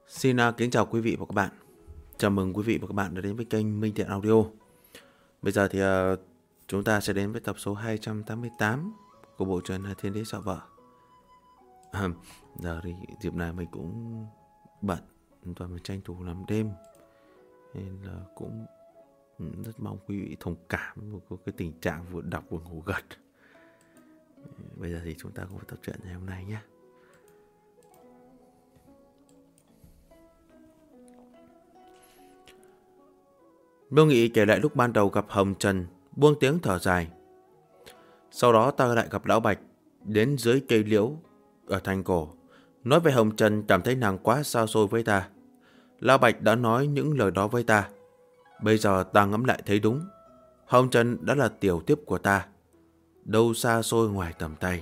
Xin kính chào quý vị và các bạn. Chào mừng quý vị và các bạn đã đến với kênh Minh Thiện Audio. Bây giờ thì chúng ta sẽ đến với tập số 288 của bộ truyện Thiên Đế Sợ Vợ. Giờ thì dịp này mình cũng bận và mình tranh thủ làm đêm, nên là cũng rất mong quý vị thông cảm với cái tình trạng vừa đọc vừa ngủ gật. Bây giờ thì chúng ta cùng vào tập truyện ngày hôm nay nhé. Miêu Nghị kể lại lúc ban đầu gặp Hồng Trần, buông tiếng thở dài. Sau đó ta lại gặp Lão Bạch, đến dưới cây liễu ở thành cổ. Nói về Hồng Trần cảm thấy nàng quá xa xôi với ta. Lão Bạch đã nói những lời đó với ta. Bây giờ ta ngẫm lại thấy đúng. Hồng Trần đã là tiểu tiếp của ta, đâu xa xôi ngoài tầm tay.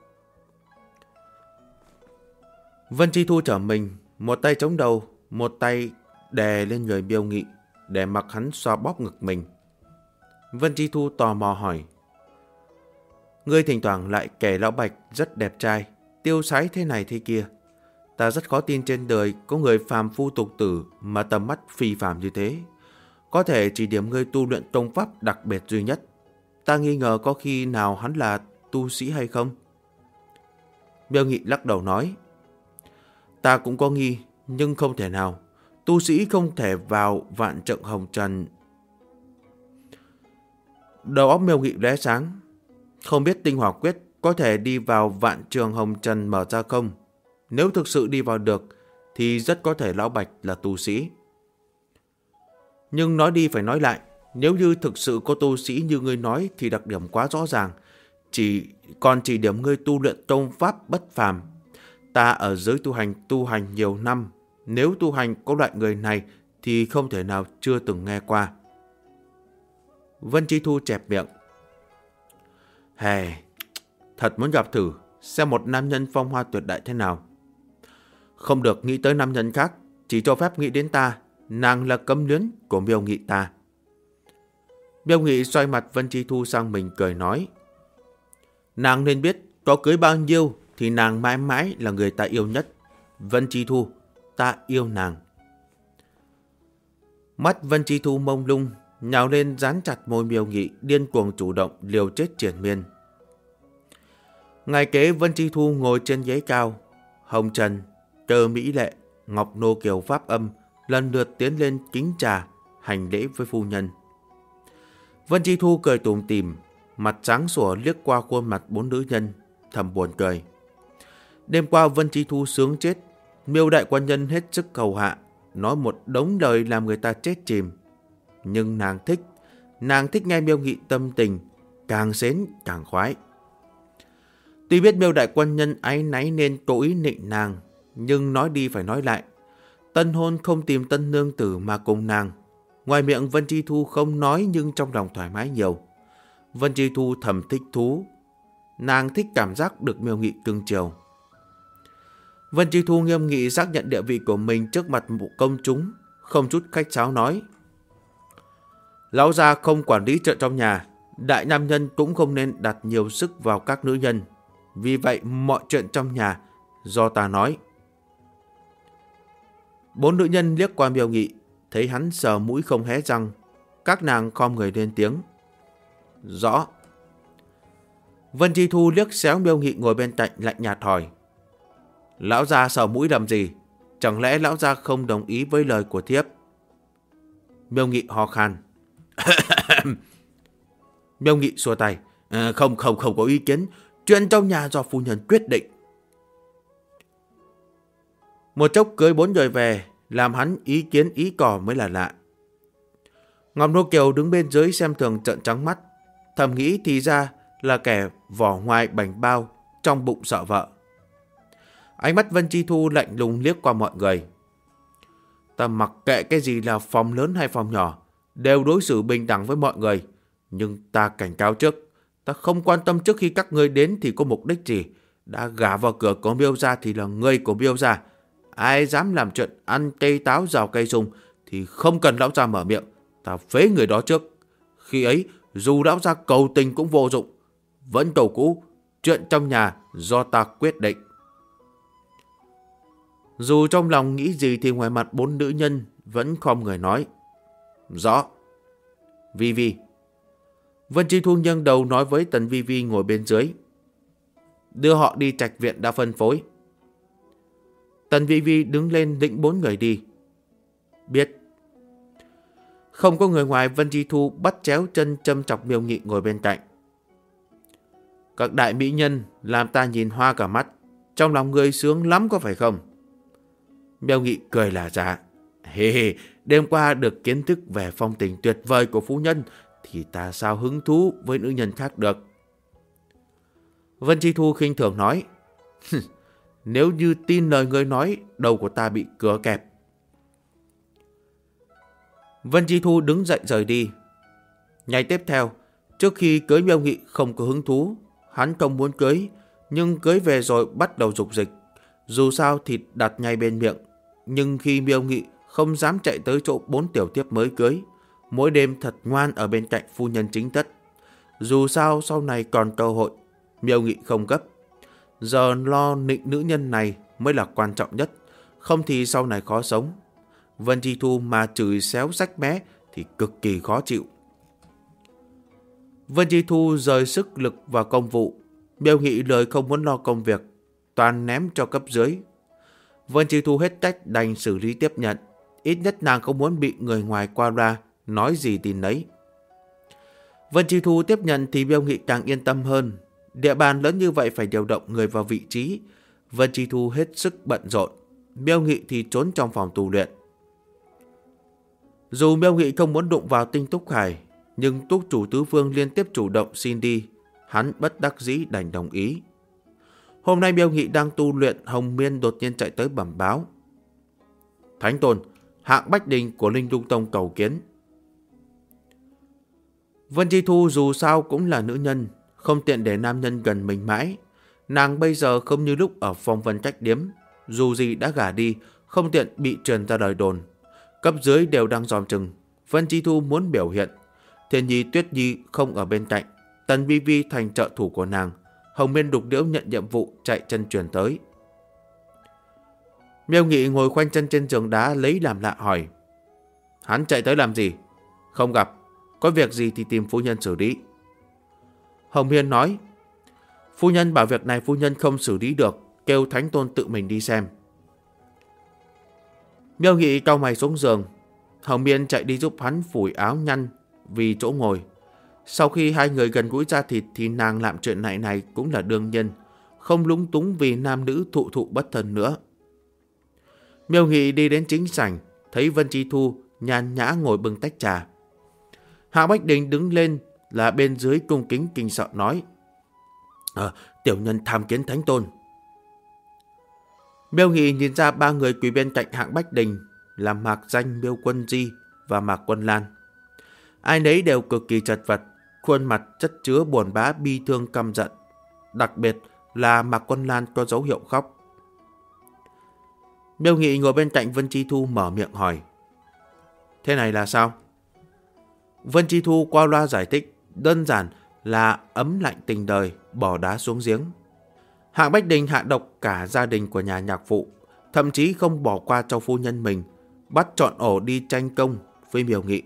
Vân Chi Thu trở mình, một tay chống đầu, một tay đè lên người Miêu Nghị, để mặc hắn xoa bóp ngực mình. Vân Chi Thu tò mò hỏi: ngươi thỉnh thoảng lại kể Lão Bạch rất đẹp trai, tiêu sái thế này thế kia. Ta rất khó tin trên đời có người phàm phu tục tử mà tầm mắt phi phàm như thế. Có thể chỉ điểm ngươi tu luyện tông pháp đặc biệt duy nhất. Ta nghi ngờ có khi nào hắn là tu sĩ hay không? Miêu Nghị lắc đầu nói: ta cũng có nghi, nhưng không thể nào. Tu sĩ không thể vào vạn trận Hồng Trần. Đầu óc Miêu Nghị lóe sáng. Không biết tinh hỏa quyết có thể đi vào vạn trường Hồng Trần mở ra không? Nếu thực sự đi vào được thì rất có thể Lão Bạch là tu sĩ. Nhưng nói đi phải nói lại, nếu như thực sự có tu sĩ như ngươi nói thì đặc điểm quá rõ ràng. Chỉ điểm ngươi tu luyện tông pháp bất phàm. Ta ở giới tu hành nhiều năm, nếu tu hành có loại người này thì không thể nào chưa từng nghe qua. Vân Chi Thu chẹp miệng: thật muốn gặp thử xem một nam nhân phong hoa tuyệt đại thế nào. Không được nghĩ tới nam nhân khác, chỉ cho phép nghĩ đến ta. Nàng là cấm luyến của Miêu Nghị ta. Miêu Nghị xoay mặt Vân Chi Thu sang mình cười nói: nàng nên biết, có cưới bao nhiêu thì nàng mãi mãi là người ta yêu nhất. Vân Chi Thu, ta yêu nàng. Mắt Vân Chi Thu mông lung, nhào lên dán chặt môi Miêu Nghị, điên cuồng chủ động liều chết triển miên. Ngày kế Vân Chi Thu ngồi trên ghế cao, Hồng Trần, Cơ Mỹ Lệ, Ngọc Nô Kiều Pháp Âm lần lượt tiến lên kính trà, hành lễ với phu nhân. Vân Chi Thu cười tủm tỉm, mặt sáng sủa liếc qua khuôn mặt bốn nữ nhân, thầm buồn cười. Đêm qua Vân Chi Thu sướng chết, Miêu đại quan nhân hết sức hầu hạ, nói một đống lời làm người ta chết chìm. Nhưng nàng thích nghe Miêu Nghị tâm tình, càng xến càng khoái. Tuy biết Miêu đại quan nhân áy náy nên cố ý nịnh nàng, nhưng nói đi phải nói lại, tân hôn không tìm tân nương tử mà cùng nàng. Ngoài miệng Vân Chi Thu không nói, nhưng trong lòng thoải mái nhiều. Vân Chi Thu thầm thích thú, nàng thích cảm giác được Miêu Nghị cưng chiều. Vân Chi Thu nghiêm nghị xác nhận địa vị của mình trước mặt một công chúng, không chút khách sáo nói: lão gia không quản lý chuyện trong nhà, đại nam nhân cũng không nên đặt nhiều sức vào các nữ nhân. Vì vậy mọi chuyện trong nhà do ta nói. Bốn nữ nhân liếc qua Miêu Nghị, thấy hắn sờ mũi không hé răng, các nàng khom người lên tiếng: rõ. Vân Chi Thu liếc xéo Miêu Nghị ngồi bên cạnh, lạnh nhạt hỏi: lão gia sờ mũi làm gì? Chẳng lẽ lão gia không đồng ý với lời của thiếp? Miêu Nghị ho khan. Miêu Nghị xua tay: không có ý kiến, chuyện trong nhà do phu nhân quyết định. Một chốc cưới bốn người về, làm hắn ý kiến ý cò mới là lạ. Ngọc Nô Kiều đứng bên dưới xem thường trợn trắng mắt, thầm nghĩ thì ra là kẻ vỏ ngoài bảnh bao, trong bụng sợ vợ. Ánh mắt Vân Chi Thu lạnh lùng liếc qua mọi người. Ta mặc kệ cái gì là phòng lớn hay phòng nhỏ, đều đối xử bình đẳng với mọi người. Nhưng ta cảnh cáo trước, ta không quan tâm trước khi các ngươi đến thì có mục đích gì. Đã gả vào cửa của Miêu gia thì là người của Miêu gia. Ai dám làm chuyện ăn cây táo rào cây sung thì không cần lão gia mở miệng, ta phế người đó trước. Khi ấy dù lão gia cầu tình cũng vô dụng. Vẫn cầu cũ, chuyện trong nhà do ta quyết định. Dù trong lòng nghĩ gì thì ngoài mặt 4 nữ nhân vẫn khom người nói. Rõ. Vi Vi. Vân Chi Thu nghiêng đầu nói với Tần Vi Vi ngồi bên dưới. Đưa họ đi trạch viện đã phân phối. Tần Vi Vi đứng lên định 4 người đi. Biết. Không có người ngoài, Vân Chi Thu bắt chéo chân châm chọc Miêu Nghị ngồi bên cạnh. Các đại mỹ nhân làm ta nhìn hoa cả mắt. Trong lòng người sướng lắm có phải không? Miêu Nghị cười là dạ. Hề hề, đêm qua được kiến thức về phong tình tuyệt vời của phu nhân thì ta sao hứng thú với nữ nhân khác được. Vân Chi Thu khinh thường nói. Nếu như tin lời người nói, đầu của ta bị cứa kẹp. Vân Chi Thu đứng dậy rời đi. Ngày tiếp theo, trước khi cưới Miêu Nghị không có hứng thú, hắn không muốn cưới, nhưng cưới về rồi bắt đầu dục dịch. Dù sao thịt đặt ngay bên miệng, nhưng khi Miêu Nghị không dám chạy tới chỗ 4 tiểu thiếp mới cưới, mỗi đêm thật ngoan ở bên cạnh phu nhân chính thất. Dù sao sau này còn cơ hội, Miêu Nghị không gấp. Giờ lo nịnh nữ nhân này mới là quan trọng nhất, không thì sau này khó sống. Vân Chi Thu mà chửi xéo rách mé thì cực kỳ khó chịu. Vân Chi Thu rời sức lực vào công vụ. Miêu Nghị lời không muốn lo công việc, toàn ném cho cấp dưới. Vân Chi Thu hết cách đành xử lý tiếp nhận. Ít nhất nàng không muốn bị người ngoài qua loa nói gì tin nấy. Vân Chi Thu tiếp nhận thì Miêu Nghị càng yên tâm hơn. Địa bàn lớn như vậy phải điều động người vào vị trí. Vân Chi Thu hết sức bận rộn. Miêu Nghị thì trốn trong phòng tu luyện. Dù Miêu Nghị không muốn đụng vào Tinh Túc Hải, nhưng Túc chủ tứ phương liên tiếp chủ động xin đi, hắn bất đắc dĩ đành đồng ý. Hôm nay Miêu Nghị đang tu luyện, Hồng Miên đột nhiên chạy tới bẩm báo. Thánh Tôn, Hạng Bách Đình của Linh Lung Tông cầu kiến. Vân Chi Thu dù sao cũng là nữ nhân, không tiện để nam nhân gần mình mãi. Nàng bây giờ không như lúc ở Phong Vân Trách Điếm, dù gì đã gả đi, không tiện bị truyền ra đời đồn. Cấp dưới đều đang dòm chừng. Vân Chi Thu muốn biểu hiện. Thiên Nhi Tuyết Nhi không ở bên cạnh, Tần Vi Vi thành trợ thủ của nàng. Hồng Miên Đục Liễu nhận nhiệm vụ chạy chân truyền tới. Miêu Nghị ngồi khoanh chân trên giường đá lấy làm lạ hỏi. Hắn chạy tới làm gì? Không gặp. Có việc gì thì tìm phu nhân xử lý. Hồng Miên nói. Phu nhân bảo việc này phu nhân không xử lý được, kêu Thánh Tôn tự mình đi xem. Miêu Nghị cau mày xuống giường. Hồng Miên chạy đi giúp hắn phủi áo nhăn vì chỗ ngồi. Sau khi hai người gần gũi ra thịt thì nàng làm chuyện này cũng là đương nhiên, không lúng túng vì nam nữ thụ thụ bất thân nữa. Miêu Nghị đi đến chính sảnh, thấy Vân Chi Thu nhàn nhã ngồi bưng tách trà. Hạ Bách Đình đứng lên là bên dưới cung kính kinh sợ nói. Tiểu nhân tham kiến Thánh Tôn. Miêu Nghị nhìn ra 3 người quỳ bên cạnh Hạng Bách Đình là Mạc Danh, Miêu Quân Di và Mạc Quân Lan. Ai nấy đều cực kỳ chật vật, khuôn mặt chất chứa buồn bã bi thương căm giận. Đặc biệt là Mạc Quân Lan có dấu hiệu khóc. Miêu Nghị ngồi bên cạnh Vân Chi Thu mở miệng hỏi. Thế này là sao? Vân Chi Thu qua loa giải thích, đơn giản là ấm lạnh tình đời, bỏ đá xuống giếng. Hạng Bách Đình hạ độc cả gia đình của nhà nhạc phụ, thậm chí không bỏ qua cho phu nhân mình, bắt trọn ổ đi tranh công với Miêu Nghị.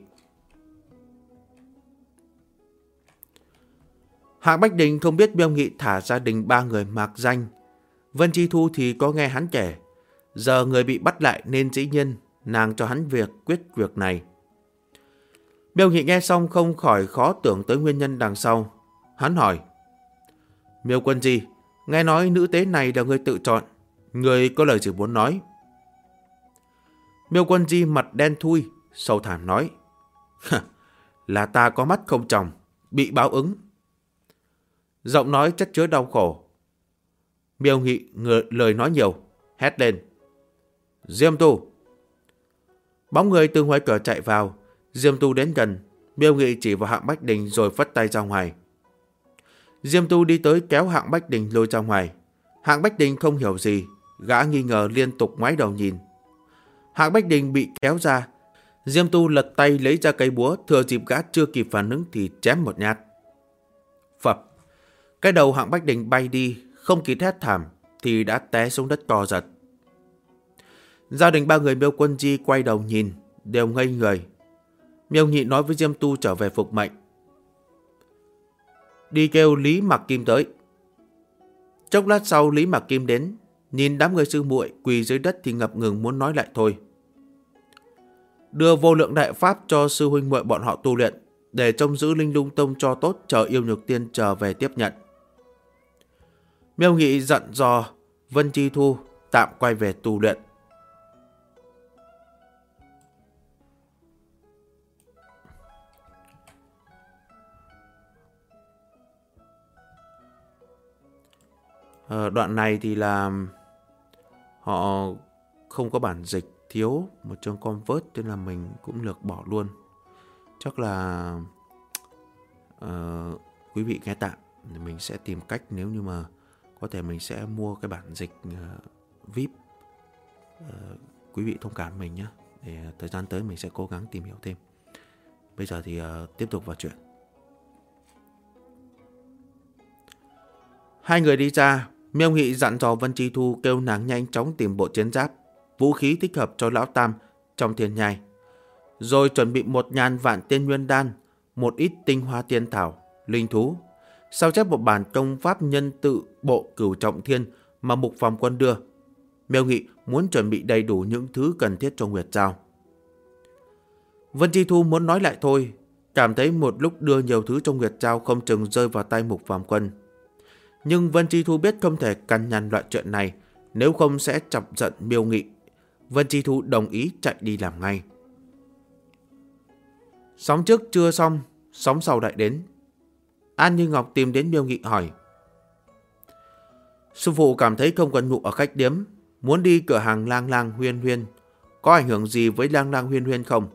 Hạng Bách Đình không biết Miêu Nghị thả gia đình 3 người Mạc Danh. Vân Chi Thu thì có nghe hắn kể. Giờ người bị bắt lại nên dĩ nhiên nàng cho hắn quyết việc này. Miêu Nghị nghe xong không khỏi khó tưởng tới nguyên nhân đằng sau. Hắn hỏi. Miêu Quân Di, nghe nói nữ tế này là người tự chọn. Người có lời gì muốn nói? Miêu Quân Di mặt đen thui, sâu thẳm nói. Là ta có mắt không tròng, bị báo ứng. Giọng nói chất chứa đau khổ. Miêu Nghị lời nói nhiều, hét lên. Diêm Tu. Bóng người từ ngoài cửa chạy vào. Diêm Tu đến gần, Miêu Nghị chỉ vào Hạng Bách Đình rồi phất tay ra ngoài. Diêm Tu đi tới kéo Hạng Bách Đình lôi ra ngoài. Hạng Bách Đình không hiểu gì, gã nghi ngờ liên tục ngoái đầu nhìn. Hạng Bách Đình bị kéo ra, Diêm Tu lật tay lấy ra cây búa, thừa dịp gã chưa kịp phản ứng thì chém một nhát. Phập, cái đầu Hạng Bách Đình bay đi, không kịp hét thảm thì đã té xuống đất co giật. Gia đình ba người Miêu Quân Di quay đầu nhìn, đều ngây người. Miêu Nhị nói với Diêm Tu trở về phục mệnh. Đi kêu Lý Mặc Kim tới. Chốc lát sau Lý Mặc Kim đến, nhìn đám người sư muội quỳ dưới đất thì ngập ngừng muốn nói lại thôi. Đưa vô lượng đại pháp cho sư huynh muội bọn họ tu luyện, để trông giữ Linh Lung Tông cho tốt, chờ Yêu Nhược Tiên trở về tiếp nhận. Miêu Nghị dặn dò Vân Chi Thu tạm quay về tu luyện. Đoạn này thì là họ không có bản dịch, thiếu một chương convert nên là mình cũng lược bỏ luôn. Chắc là quý vị nghe tạm, mình sẽ tìm cách, nếu như mà có thể mình sẽ mua cái bản dịch VIP. Quý vị thông cảm mình nhé, để thời gian tới mình sẽ cố gắng tìm hiểu thêm. Bây giờ thì tiếp tục vào chuyện. Hai người đi ra, Miêu Nghị dặn dò Vân Chi Thu kêu nàng nhanh chóng tìm bộ chiến giáp, vũ khí thích hợp cho Lão Tam trong thiên nhai, rồi chuẩn bị 1.000 vạn tiên nguyên đan, một ít tinh hoa tiên thảo, linh thú, sao chép một bản công pháp nhân tự bộ Cửu Trọng Thiên mà Mục Phàm Quân đưa. Miêu Nghị muốn chuẩn bị đầy đủ những thứ cần thiết cho Nguyệt Giao. Vân Chi Thu muốn nói lại thôi, cảm thấy một lúc đưa nhiều thứ cho Nguyệt Giao không chừng rơi vào tay Mục Phàm Quân. Nhưng Vân Chi Thu biết không thể cằn nhằn loại chuyện này, nếu không sẽ chọc giận Miêu Nghị. Vân Chi Thu đồng ý chạy đi làm ngay. Sóng trước chưa xong, sóng sau lại đến. An Như Ngọc tìm đến Miêu Nghị hỏi. Sư phụ cảm thấy không cần ngủ ở khách điếm, muốn đi cửa hàng Lang Lang Huyên Huyên. Có ảnh hưởng gì với Lang Lang Huyên Huyên không?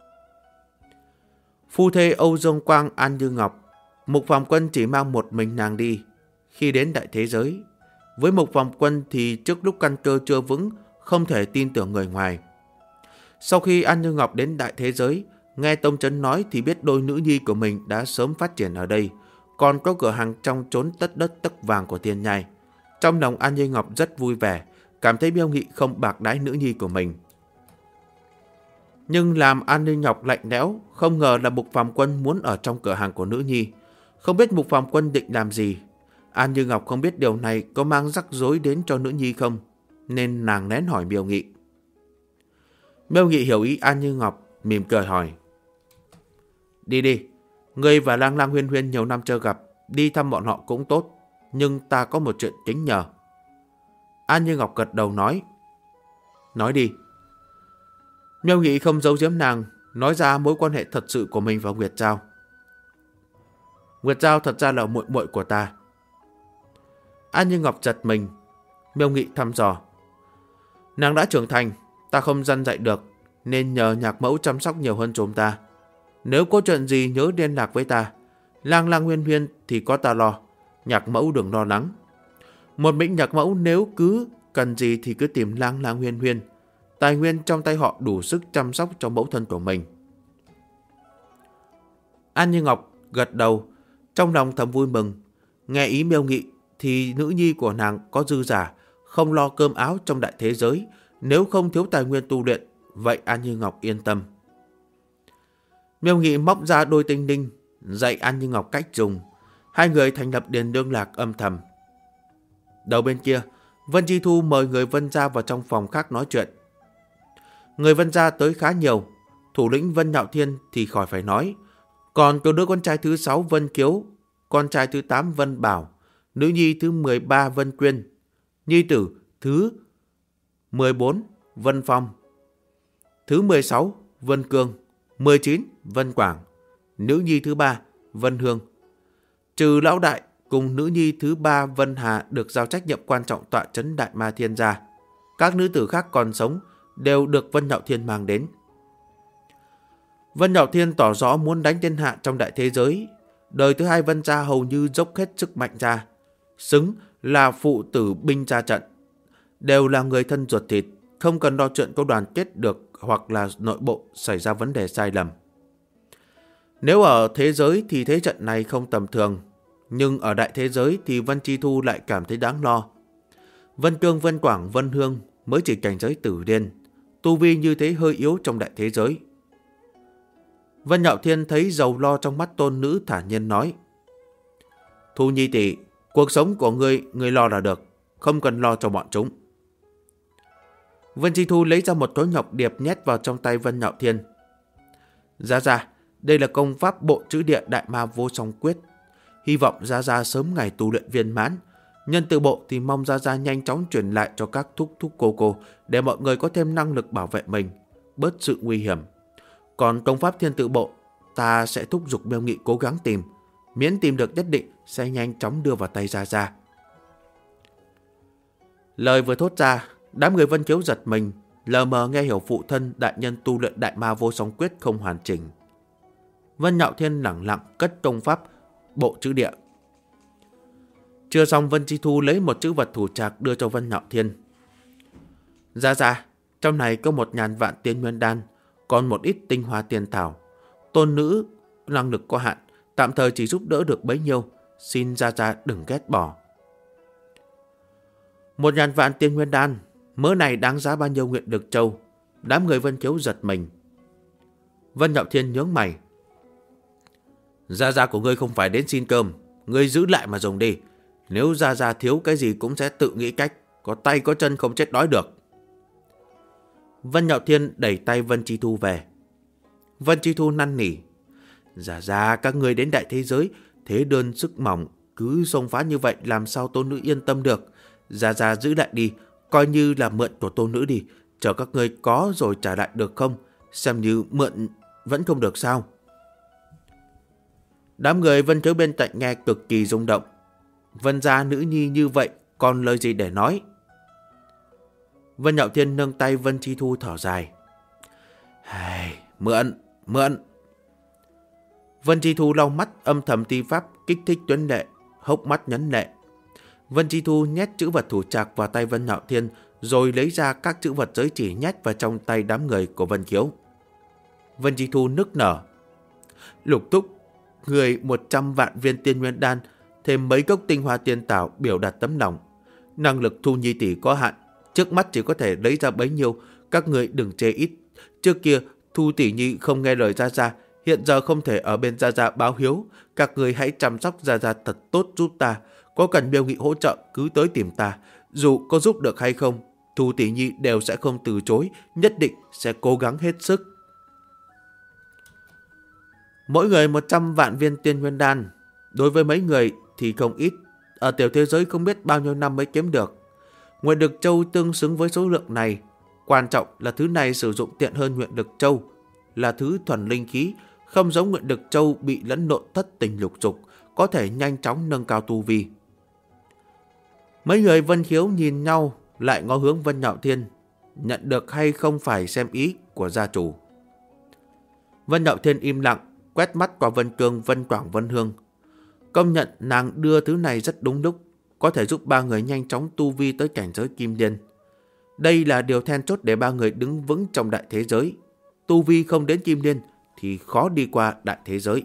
Phu thê Âu Dương Quang An Như Ngọc, Mục Phàm Quân chỉ mang một mình nàng đi. Khi đến đại thế giới, với Mục Phàm Quân thì trước lúc căn cơ chưa vững, không thể tin tưởng người ngoài. Sau khi An Như Ngọc đến đại thế giới, nghe Tông Chấn nói thì biết đôi nữ nhi của mình đã sớm phát triển ở đây, còn có cửa hàng trong chốn tất đất tấc vàng của thiên nhai. Trong lòng An Như Ngọc rất vui vẻ, cảm thấy Miêu Nghị không bạc đãi nữ nhi của mình. Nhưng làm An Như Ngọc lạnh lẽo, không ngờ là Mục Phàm Quân muốn ở trong cửa hàng của nữ nhi. Không biết Mục Phàm Quân định làm gì. An Như Ngọc không biết điều này có mang rắc rối đến cho nữ nhi không, nên nàng lén hỏi Miêu Nghị. Miêu Nghị hiểu ý An Như Ngọc, mỉm cười hỏi. Đi đi, ngươi và Lang Lang Huyên Huyên nhiều năm chưa gặp, đi thăm bọn họ cũng tốt, nhưng ta có một chuyện kính nhờ. An Như Ngọc gật đầu nói. Nói đi. Miêu Nghị không giấu giếm nàng, nói ra mối quan hệ thật sự của mình và Nguyệt Giao. Nguyệt Giao thật ra là muội muội của ta. An Như Ngọc giật mình. Miêu Nghị thăm dò. Nàng đã trưởng thành, ta không dăn dạy được, nên nhờ nhạc mẫu chăm sóc nhiều hơn chúng ta. Nếu có chuyện gì nhớ liên lạc với ta. Lang Lang Huyên Huyên thì có ta lo, nhạc mẫu đừng lo lắng. Một mình nhạc mẫu nếu cứ cần gì thì cứ tìm Lang Lang Huyên Huyên. Tài nguyên trong tay họ đủ sức chăm sóc cho mẫu thân của mình. An Như Ngọc gật đầu, trong lòng thầm vui mừng. Nghe ý Miêu Nghị thì nữ nhi của nàng có dư giả, không lo cơm áo trong đại thế giới. Nếu không thiếu tài nguyên tu luyện, vậy An Như Ngọc yên tâm. Miêu Nghị móc ra đôi tinh linh, dạy An Như Ngọc cách dùng. Hai người thành lập điền liên lạc âm thầm. Đầu bên kia, Vân Chi Thu mời người Vân gia vào trong phòng khác nói chuyện. Người Vân gia tới khá nhiều, thủ lĩnh Vân Nhạo Thiên thì khỏi phải nói. Còn có đứa con trai thứ 6 Vân Kiếu, con trai thứ 8 Vân Bảo, nữ nhi thứ 13 Vân Quyên, nhi tử thứ 14 Vân Phong, thứ 16 Vân Cương, 19 Vân Quảng, nữ nhi thứ 3 Vân Hương. Trừ lão đại cùng nữ nhi thứ 3 Vân Hà được giao trách nhiệm quan trọng tọa trấn Đại Ma Thiên gia. Các nữ tử khác còn sống đều được Vân Nhạo Thiên mang đến. Vân Nhạo Thiên tỏ rõ muốn đánh thiên hạ trong đại thế giới. Đời thứ 2 Vân gia hầu như dốc hết sức mạnh ra, xứng là phụ tử binh ra trận. Đều là người thân ruột thịt, không cần lo chuyện có đoàn kết được hoặc là nội bộ xảy ra vấn đề sai lầm. Nếu ở thế giới thì thế trận này không tầm thường, nhưng ở đại thế giới thì Vân Chi Thu lại cảm thấy đáng lo. Vân Cương, Vân Quảng, Vân Hương mới chỉ cảnh giới tử điên, tu vi như thế hơi yếu trong đại thế giới. Vân Nhạo Thiên thấy dầu lo trong mắt tôn nữ, thản nhiên nói: Thu Nhi tỷ, cuộc sống của ngươi lo là được, không cần lo cho bọn chúng. Vân Chi Thu lấy ra một khối ngọc điệp nhét vào trong tay Vân Nhạo Thiên. Gia Gia, đây là công pháp bộ chữ địa đại ma vô song quyết. Hy vọng Gia Gia sớm ngày tu luyện viên mãn. Nhân từ bộ thì mong Gia Gia nhanh chóng truyền lại cho các thúc thúc cô để mọi người có thêm năng lực bảo vệ mình, bớt sự nguy hiểm. Còn công pháp thiên tự bộ, ta sẽ thúc giục Miêu Nghị cố gắng tìm. Miễn tìm được nhất định sẽ nhanh chóng đưa vào tay Gia Gia. Lời vừa thốt ra, đám người Vân Khiếu giật mình, lờ mờ nghe hiểu phụ thân đại nhân tu luyện đại ma vô song quyết không hoàn chỉnh. Vân Nhạo Thiên lẳng lặng cất công pháp bộ chữ địa. Chưa xong, Vân Chi Thu lấy một chữ vật thủ trạc đưa cho Vân Nhạo Thiên. Gia Gia, trong này có 1000 vạn tiên nguyên đan, còn một ít tinh hoa tiên thảo. Tôn nữ năng lực có hạn, tạm thời chỉ giúp đỡ được bấy nhiêu, xin Gia Gia đừng ghét bỏ. 1000 vạn tiên nguyên đan, mớ này đáng giá bao nhiêu nguyện lực châu? Đám người Vân Khiếu giật mình. Vân Nhạo Thiên nhướng mày. Gia Gia của ngươi không phải đến xin cơm, ngươi giữ lại mà dùng đi. Nếu Gia Gia thiếu cái gì cũng sẽ tự nghĩ cách, có tay có chân không chết đói được. Vân Nhạo Thiên đẩy tay Vân Chi Thu về. Vân Chi Thu năn nỉ. Gia Gia, các ngươi đến đại thế giới, thế đơn sức mỏng, cứ xông phá như vậy làm sao tôn nữ yên tâm được. Gia Gia giữ lại đi, coi như là mượn của tôn nữ đi, chờ các ngươi có rồi trả lại được không? Xem như mượn vẫn không được sao? Đám người Vân Khiếu bên cạnh nghe cực kỳ rung động. Vân gia nữ nhi như vậy, còn lời gì để nói? Vân Nhạo Thiên nâng tay Vân Chi Thu thở dài. Mượn. Vân Chi Thu lau mắt, âm thầm thi pháp kích thích tuấn lệ, hốc mắt nhấn lệ. Vân Chi Thu nhét chữ vật thủ trạc vào tay Vân Nhạo Thiên, rồi lấy ra các chữ vật giới chỉ nhét vào trong tay đám người của Vân Khiếu. Vân Chi Thu nức nở. Lục thúc, người 100 vạn viên tiên nguyên đan, thêm mấy cốc tinh hoa tiên tảo biểu đạt tấm lòng. Năng lực Thu Nhi tỷ có hạn, trước mắt chỉ có thể lấy ra bấy nhiêu, các người đừng chê ít. Trước kia Thu tỷ nhi không nghe lời Gia Gia, hiện giờ không thể ở bên Gia Gia báo hiếu, các người hãy chăm sóc Gia Gia thật tốt giúp ta. Có cần Miêu Nghị hỗ trợ cứ tới tìm ta, dù có giúp được hay không, Thu tỷ nhi đều sẽ không từ chối, nhất định sẽ cố gắng hết sức. Mỗi người 100 vạn viên tiên nguyên đan, đối với mấy người thì không ít, ở tiểu thế giới không biết bao nhiêu năm mới kiếm được. Nguyện lực châu tương xứng với số lượng này, quan trọng là thứ này sử dụng tiện hơn nguyện lực châu, là thứ thuần linh khí, không giống nguyện lực châu bị lẫn lộn thất tình lục dục, có thể nhanh chóng nâng cao tu vi. Mấy người Vân Khiếu nhìn nhau, lại ngó hướng Vân Nhạo Thiên, nhận được hay không phải xem ý của gia chủ. Vân Nhạo Thiên im lặng, quét mắt qua Vân Cương, Vân Quảng, Vân Hương. Công nhận nàng đưa thứ này rất đúng lúc, có thể giúp ba người nhanh chóng tu vi tới cảnh giới kim điên. Đây là điều then chốt để ba người đứng vững trong đại thế giới. Tu vi không đến kim điên thì khó đi qua đại thế giới.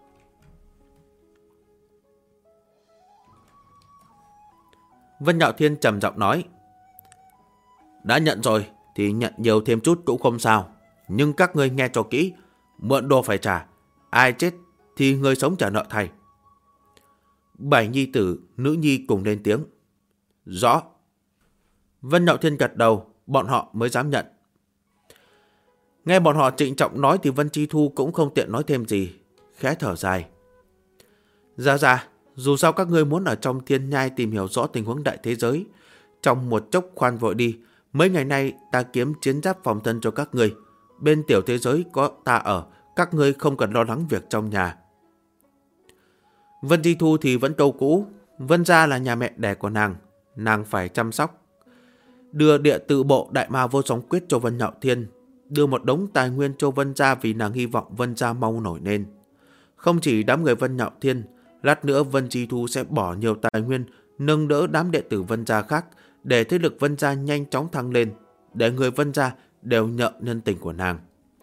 Vân Nhạo Thiên trầm giọng nói. Đã nhận rồi thì nhận nhiều thêm chút cũng không sao. Nhưng các ngươi nghe cho kỹ, mượn đồ phải trả. Ai chết thì người sống trả nợ thay. 7 nhi tử, nữ nhi cùng lên tiếng. Rõ. Vân Nhạo Thiên gật đầu, bọn họ mới dám nhận. Nghe bọn họ trịnh trọng nói thì Vân Chi Thu cũng không tiện nói thêm gì, khẽ thở dài. Dạ, dù sao các ngươi muốn ở trong thiên nhai tìm hiểu rõ tình huống đại thế giới, trong một chốc khoan vội đi, mấy ngày nay ta kiếm chiến giáp phòng thân cho các ngươi. Bên tiểu thế giới có ta ở, các ngươi không cần lo lắng việc trong nhà. Vân Chi Thu thì vẫn câu cũ, Vân gia là nhà mẹ đẻ của nàng phải chăm sóc. Đưa địa tự bộ đại ma vô song quyết cho Vân Nhạo Thiên, đưa một đống tài nguyên cho Vân gia vì nàng hy vọng Vân gia mau nổi lên. Không chỉ đám người Vân Nhạo Thiên, lát nữa Vân Chi Thu sẽ bỏ nhiều tài nguyên nâng đỡ đám đệ tử Vân gia khác để thế lực Vân gia nhanh chóng thăng lên, để người Vân gia đều nhợ nhân tình của nàng.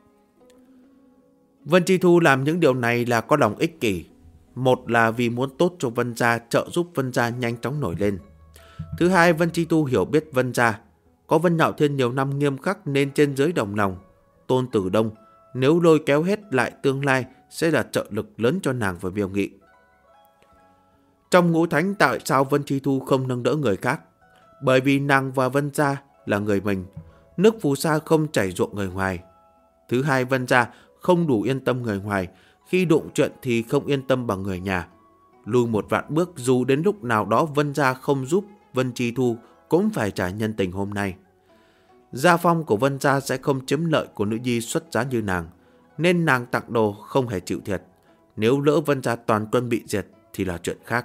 Vân Chi Thu làm những điều này là có lòng ích kỷ. Một là vì muốn tốt cho Vân gia, trợ giúp Vân gia nhanh chóng nổi lên. Thứ hai, Vân Chi Thu hiểu biết Vân gia có Vân Nạo Thiên nhiều năm nghiêm khắc nên trên dưới đồng lòng. Tôn Tử Đông nếu lôi kéo hết lại tương lai sẽ là trợ lực lớn cho nàng và Miêu Nghị. Trong ngũ thánh tại sao Vân Chi Thu không nâng đỡ người khác? Bởi vì nàng và Vân gia là người mình, nước phù sa không chảy ruộng người ngoài. Thứ hai, Vân gia không đủ yên tâm người ngoài, khi đụng chuyện thì không yên tâm bằng người nhà. Lùi một vạn bước, dù đến lúc nào đó Vân gia không giúp Vân Chi Thu cũng phải trả nhân tình hôm nay. Gia phong của Vân gia sẽ không chiếm lợi của nữ nhi xuất giá như nàng, nên nàng tặng đồ không hề chịu thiệt. Nếu lỡ Vân gia toàn quân bị diệt thì là chuyện khác.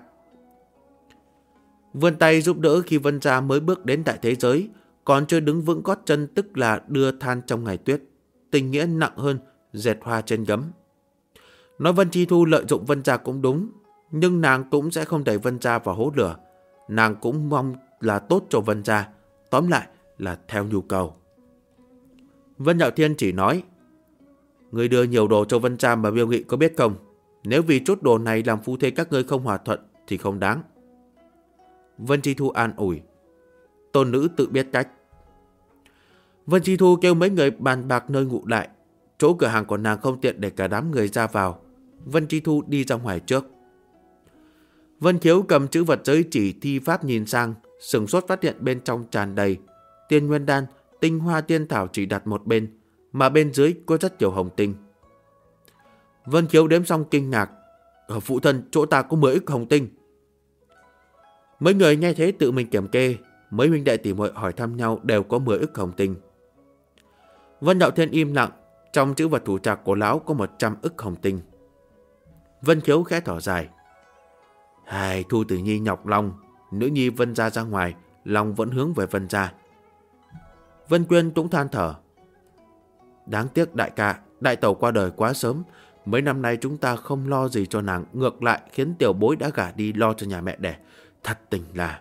Vươn tay giúp đỡ khi Vân gia mới bước đến đại thế giới, còn chưa đứng vững gót chân, tức là đưa than trong ngày tuyết. Tình nghĩa nặng hơn dệt hoa trên gấm. Nói Vân Chi Thu lợi dụng Vân gia cũng đúng, nhưng nàng cũng sẽ không đẩy Vân gia vào hố lửa. Nàng cũng mong là tốt cho Vân gia, tóm lại là theo nhu cầu. Vân Nạo Thiên chỉ nói: Ngươi đưa nhiều đồ cho Vân gia mà Miêu Nghị có biết không? Nếu vì chút đồ này làm phu thê các ngươi không hòa thuận thì không đáng. Vân Chi Thu an ủi: Tôn nữ tự biết cách. Vân Chi Thu kêu mấy người bàn bạc nơi ngụ lại. Chỗ cửa hàng của nàng không tiện để cả đám người ra vào. Vân Chi Thu đi ra ngoài trước. Vân Khiếu cầm chữ vật giới chỉ thi pháp nhìn sang, sửng sốt phát hiện bên trong tràn đầy tiên nguyên đan, tinh hoa tiên thảo chỉ đặt một bên, mà bên dưới có rất nhiều hồng tinh. Vân Khiếu đếm xong kinh ngạc: Phụ thân, chỗ ta có 10 ức hồng tinh. Mấy người nghe thế tự mình kiểm kê. Mấy huynh đệ tỉ muội hỏi thăm nhau đều có 10 ức hồng tinh. Vân Nạo Thiên im lặng. Trong chữ vật thủ trạc của lão có 100 ức hồng tinh. Vân Khiếu khẽ thở dài: Thu Tử Nhi nhọc lòng, nữ nhi Vân gia ra ngoài, lòng vẫn hướng về Vân gia. Vân Quyên cũng than thở: Đáng tiếc đại ca, đại tẩu qua đời quá sớm. Mấy năm nay chúng ta không lo gì cho nàng, ngược lại khiến tiểu bối đã gả đi lo cho nhà mẹ đẻ. Thật tình là...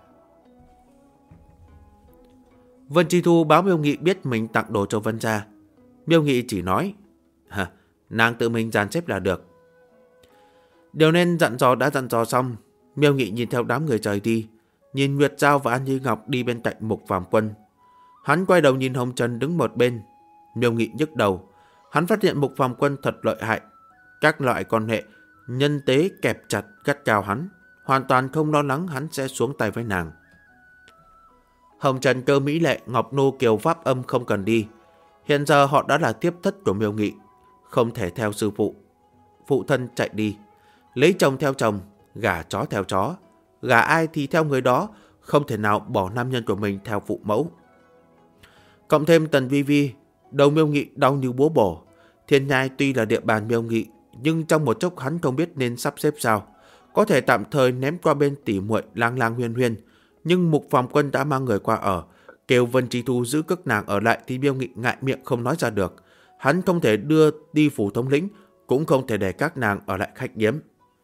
Vân Chi Thu báo Miêu Nghị biết mình tặng đồ cho Vân gia. Miêu Nghị chỉ nói: Nàng tự mình dàn xếp là được. Điều nên dặn dò đã dặn dò xong. Miêu Nghị nhìn theo đám người rời đi, nhìn Nguyệt Giao và An Như Ngọc đi bên cạnh Mục Phàm Quân. Hắn quay đầu nhìn Hồng Trần đứng một bên. Miêu Nghị nhức đầu. Hắn phát hiện Mục Phàm Quân thật lợi hại. Các loại quan hệ nhân tế kẹp chặt gắt gao hắn, hoàn toàn không lo lắng hắn sẽ xuống tay với nàng. Hồng Trần, Cơ Mỹ Lệ, Ngọc Nô, Kiều Pháp Âm không cần đi. Hiện giờ họ đã là tiếp thất của Miêu Nghị, không thể theo sư phụ. Phụ thân chạy đi, lấy chồng theo chồng, gả chó theo chó, gả ai thì theo người đó, không thể nào bỏ nam nhân của mình theo phụ mẫu. Cộng thêm Tần Vi Vi, đầu Miêu Nghị đau như búa bổ. Thiên Nhai tuy là địa bàn Miêu Nghị, nhưng trong một chốc hắn không biết nên sắp xếp sao. Có thể tạm thời ném qua bên tỉ muội Lang Lang Huyên Huyên, nhưng Mục Phàm Quân đã mang người qua ở. Kêu Vân Chi Thu giữ các nàng ở lại thì Miêu Nghị ngại miệng không nói ra được. Hắn không thể đưa đi phủ thống lĩnh, cũng không thể để các nàng ở lại khách điếm.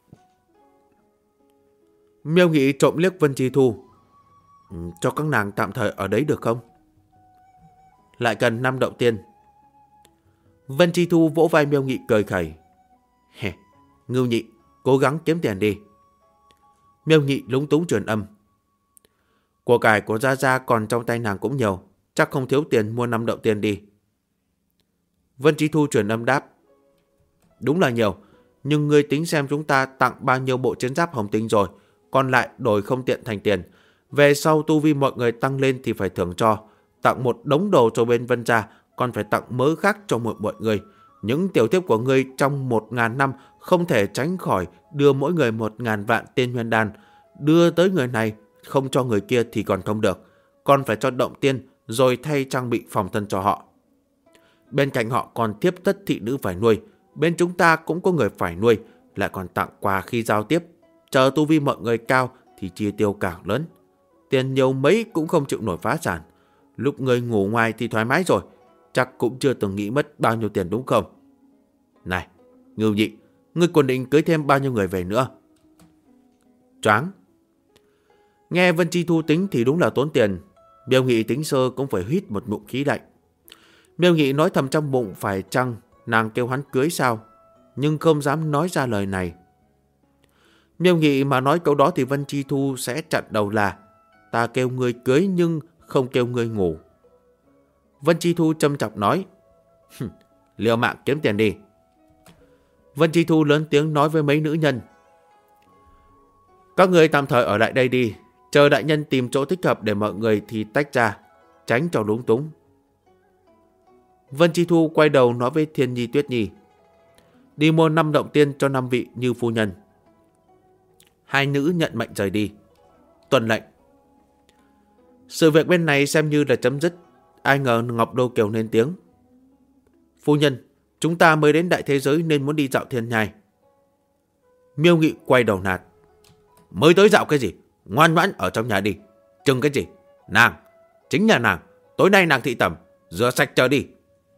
Miêu Nghị trộm liếc Vân Chi Thu: Cho các nàng tạm thời ở đấy được không? Lại cần 5 đậu tiên. Vân Chi Thu vỗ vai Miêu Nghị cười khẩy: Ngưu Nhị, cố gắng kiếm tiền đi. Miêu Nghị lúng túng truyền âm: Của cải của Gia Gia còn trong tay nàng cũng nhiều, chắc không thiếu tiền mua 5 đậu tiên đi. Vân Chi Thu truyền âm đáp: Đúng là nhiều, nhưng ngươi tính xem chúng ta tặng bao nhiêu bộ chiến giáp hồng tinh rồi, còn lại đổi không tiện thành tiền. Về sau tu vi mọi người tăng lên thì phải thưởng cho. Tặng một đống đồ cho bên Vân gia, còn phải tặng mớ khác cho mọi người. Những tiểu thiếp của ngươi trong 1000 năm không thể tránh khỏi đưa mỗi người 1000 vạn tiên nguyên đan. Đưa tới người này, không cho người kia thì còn không được. Còn phải cho động tiên, rồi thay trang bị phòng thân cho họ. Bên cạnh họ còn tiếp tất thị nữ phải nuôi. Bên chúng ta cũng có người phải nuôi, lại còn tặng quà khi giao tiếp. Chờ tu vi mọi người cao thì chia tiêu càng lớn. Tiền nhiều mấy cũng không chịu nổi phá sản. Lúc người ngủ ngoài thì thoải mái rồi, chắc cũng chưa từng nghĩ mất bao nhiêu tiền đúng không? Này, Ngưu Nhị, ngươi còn định cưới thêm bao nhiêu người về nữa? Choáng. Nghe Vân Chi Thu tính thì đúng là tốn tiền. Miêu Nghị tính sơ cũng phải hít một ngụm khí lạnh. Miêu Nghị nói thầm trong bụng phải chăng nàng kêu hắn cưới sao, nhưng không dám nói ra lời này. Miêu Nghị mà nói câu đó thì Vân Chi Thu sẽ chặn đầu là: Ta kêu ngươi cưới nhưng không kêu ngươi ngủ. Vân Chi Thu châm chọc nói. Liều mạng kiếm tiền đi. Vân Chi Thu lớn tiếng nói với mấy nữ nhân. Các người tạm thời ở lại đây đi. Chờ đại nhân tìm chỗ thích hợp để mọi người thì tách ra. Tránh cho lúng túng. Vân Chi Thu quay đầu nói với Thiên Nhi Tuyết Nhi. Đi mua 5 động tiên cho 5 vị như phu nhân. Hai nữ nhận mệnh rời đi. Tuân lệnh. Sự việc bên này xem như là chấm dứt. Ai ngờ Ngọc Đô Kiều lên tiếng. Phu nhân, chúng ta mới đến đại thế giới nên muốn đi dạo thiên nhai. Miêu Nghị quay đầu nạt. Mới tới dạo cái gì? Ngoan ngoãn ở trong nhà đi. Chừng cái gì? Nàng, chính là nàng. Tối nay nàng thị tẩm, rửa sạch chờ đi.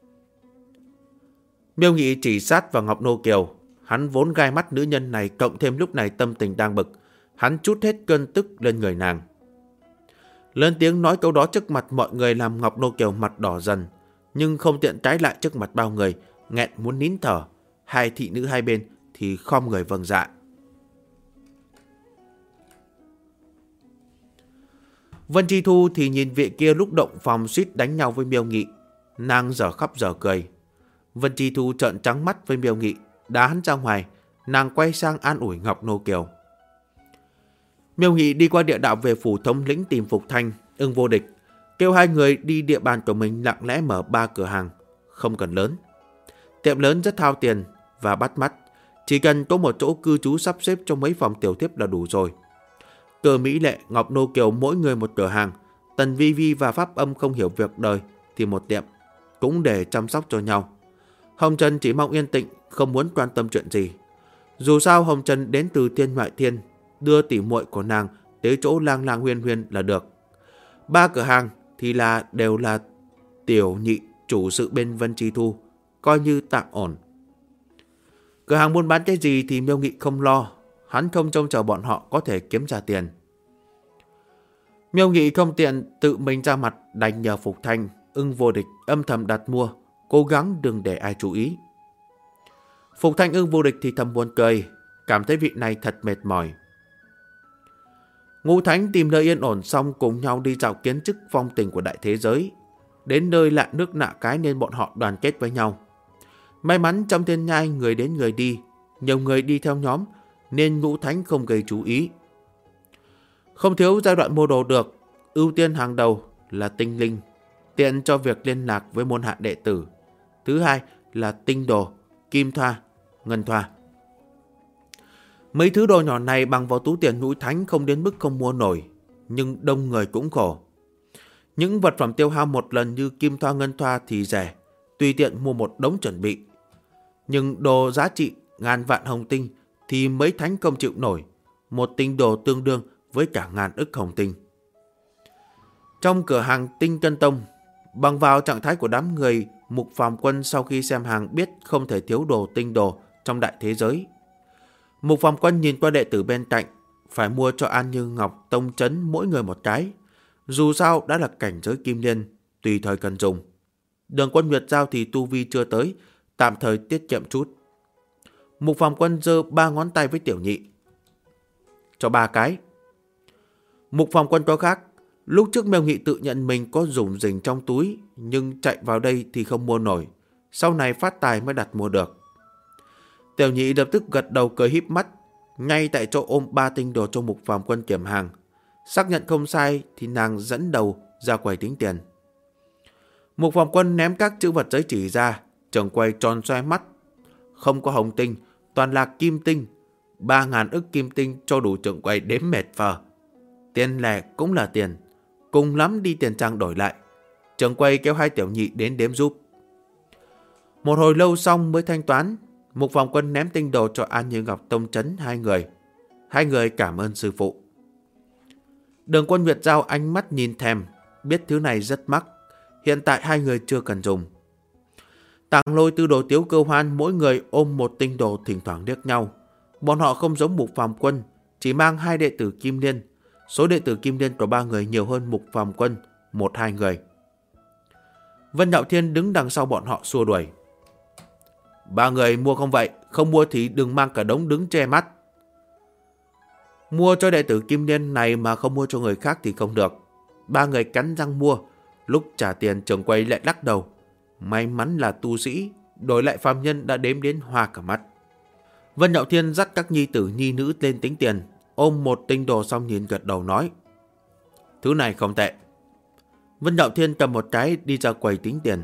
Miêu Nghị chỉ sát vào Ngọc Nô Kiều. Hắn vốn gai mắt nữ nhân này, cộng thêm lúc này tâm tình đang bực. Hắn trút hết cơn tức lên người nàng. Lớn tiếng nói câu đó trước mặt mọi người làm Ngọc Nô Kiều mặt đỏ dần, nhưng không tiện trái lại trước mặt bao người, nghẹn muốn nín thở. Hai thị nữ hai bên thì khom người vâng dạ. Vân Chi Thu thì nhìn vị kia lúc động phòng suýt đánh nhau với Miêu Nghị. Nàng dở khóc dở cười. Vân Chi Thu trợn trắng mắt với Miêu Nghị, đá hắn ra ngoài. Nàng quay sang an ủi Ngọc Nô Kiều. Miêu Nghị đi qua địa đạo về phủ thống lĩnh tìm Phục Thanh, Ưng Vô Địch, kêu hai người đi địa bàn của mình lặng lẽ mở 3 cửa hàng, không cần lớn. Tiệm lớn rất thao tiền và bắt mắt, chỉ cần có một chỗ cư trú sắp xếp trong mấy phòng tiểu thiếp là đủ rồi. Cửa Mỹ Lệ, Ngọc Nô Kiều mỗi người một cửa hàng, Tần Vi Vi và Pháp Âm không hiểu việc đời thì một tiệm, cũng để chăm sóc cho nhau. Hồng Trần chỉ mong yên tĩnh, không muốn quan tâm chuyện gì. Dù sao Hồng Trần đến từ thiên ngoại thiên, đưa tỉ muội của nàng tới chỗ Lang Lang Huyên Huyên là được. 3 cửa hàng thì đều là tiểu nhị chủ sự bên Vân Chi Thu, coi như tạm ổn. Cửa hàng buôn bán cái gì thì Miêu Nghị không lo, hắn không trông chờ bọn họ có thể kiếm ra tiền. Miêu Nghị không tiện tự mình ra mặt, đành nhờ Phục Thanh, Ưng Vô Địch âm thầm đặt mua, cố gắng đừng để ai chú ý. Phục Thanh, Ưng Vô Địch thì thầm buồn cười, cảm thấy vị này thật mệt mỏi. Ngũ Thánh tìm nơi yên ổn xong cùng nhau đi dạo kiến thức phong tình của đại thế giới. Đến nơi lạ nước lạ cái nên bọn họ đoàn kết với nhau. May mắn trong thiên nhai người đến người đi, nhiều người đi theo nhóm nên Ngũ Thánh không gây chú ý. Không thiếu giai đoạn mua đồ được, ưu tiên hàng đầu là tinh linh, tiện cho việc liên lạc với môn hạ đệ tử. Thứ hai là tinh đồ, kim thoa, ngân thoa. Mấy thứ đồ nhỏ này bằng vào túi tiền Ngũ Thánh không đến mức không mua nổi, nhưng đông người cũng khổ. Những vật phẩm tiêu hao một lần như kim thoa ngân thoa thì rẻ, tùy tiện mua một đống chuẩn bị. Nhưng đồ giá trị ngàn vạn hồng tinh thì mấy thánh không chịu nổi, một tinh đồ tương đương với cả ngàn ức hồng tinh. Trong cửa hàng Tinh Cân Tông, bằng vào trạng thái của đám người, Mục Phàm Quân sau khi xem hàng biết không thể thiếu đồ tinh đồ trong đại thế giới. Mục Phàm Quân nhìn qua đệ tử bên cạnh, phải mua cho An Như Ngọc, Tông Chấn mỗi người một cái. Dù sao đã là cảnh giới kim liên, tùy thời cần dùng. Đường Quân Nguyệt Giao thì tu vi chưa tới, tạm thời tiết kiệm chút. Mục Phàm Quân giơ 3 ngón tay với tiểu nhị. Cho 3 cái. Mục Phàm Quân có khác, lúc trước Miêu Nghị tự nhận mình có dùng rình trong túi, nhưng chạy vào đây thì không mua nổi. Sau này phát tài mới đặt mua được. Tiểu nhị lập tức gật đầu cười híp mắt, ngay tại chỗ ôm 3 tinh đồ cho Mục Phàm Quân kiểm hàng. Xác nhận không sai thì nàng dẫn đầu ra quầy tính tiền. Mục Phàm Quân ném các chữ vật giấy chỉ ra, trưởng quầy tròn xoay mắt. Không có hồng tinh, toàn là kim tinh. 3.000 ức kim tinh cho đủ trưởng quầy đếm mệt phờ. Tiền lẻ cũng là tiền, cùng lắm đi tiền trang đổi lại. Trưởng quầy kéo 2 tiểu nhị đến đếm giúp. Một hồi lâu xong mới thanh toán. Mục Phàm Quân ném tinh đồ cho An Như Ngọc, Tông Chấn 2 người. 2 người cảm ơn sư phụ. Đường Quân Nguyệt Giao ánh mắt nhìn thèm, biết thứ này rất mắc. Hiện tại 2 người chưa cần dùng. Tàng Lôi, Tư Đồ, Tiếu Cơ Hoan mỗi người ôm một tinh đồ, thỉnh thoảng liếc nhau. Bọn họ không giống Mục Phàm Quân, chỉ mang 2 đệ tử Kim Liên. Số đệ tử Kim Liên của 3 người nhiều hơn Mục Phàm Quân 1-2 người. Vân Đạo Thiên đứng đằng sau bọn họ xua đuổi. 3 người mua không vậy, không mua thì đừng mang cả đống đứng che mắt. Mua cho đệ tử Kim Liên này mà không mua cho người khác thì không được. 3 người cắn răng mua, Lúc trả tiền trưởng quầy lại lắc đầu. May mắn là tu sĩ, đổi lại phàm nhân đã đếm đến hoa cả mắt. Vân Nhạo Thiên dắt các nhi tử nhi nữ lên tính tiền, ôm một tinh đồ xong nhìn gật đầu nói: Thứ này không tệ. Vân Nhạo Thiên cầm một cái đi ra quầy tính tiền.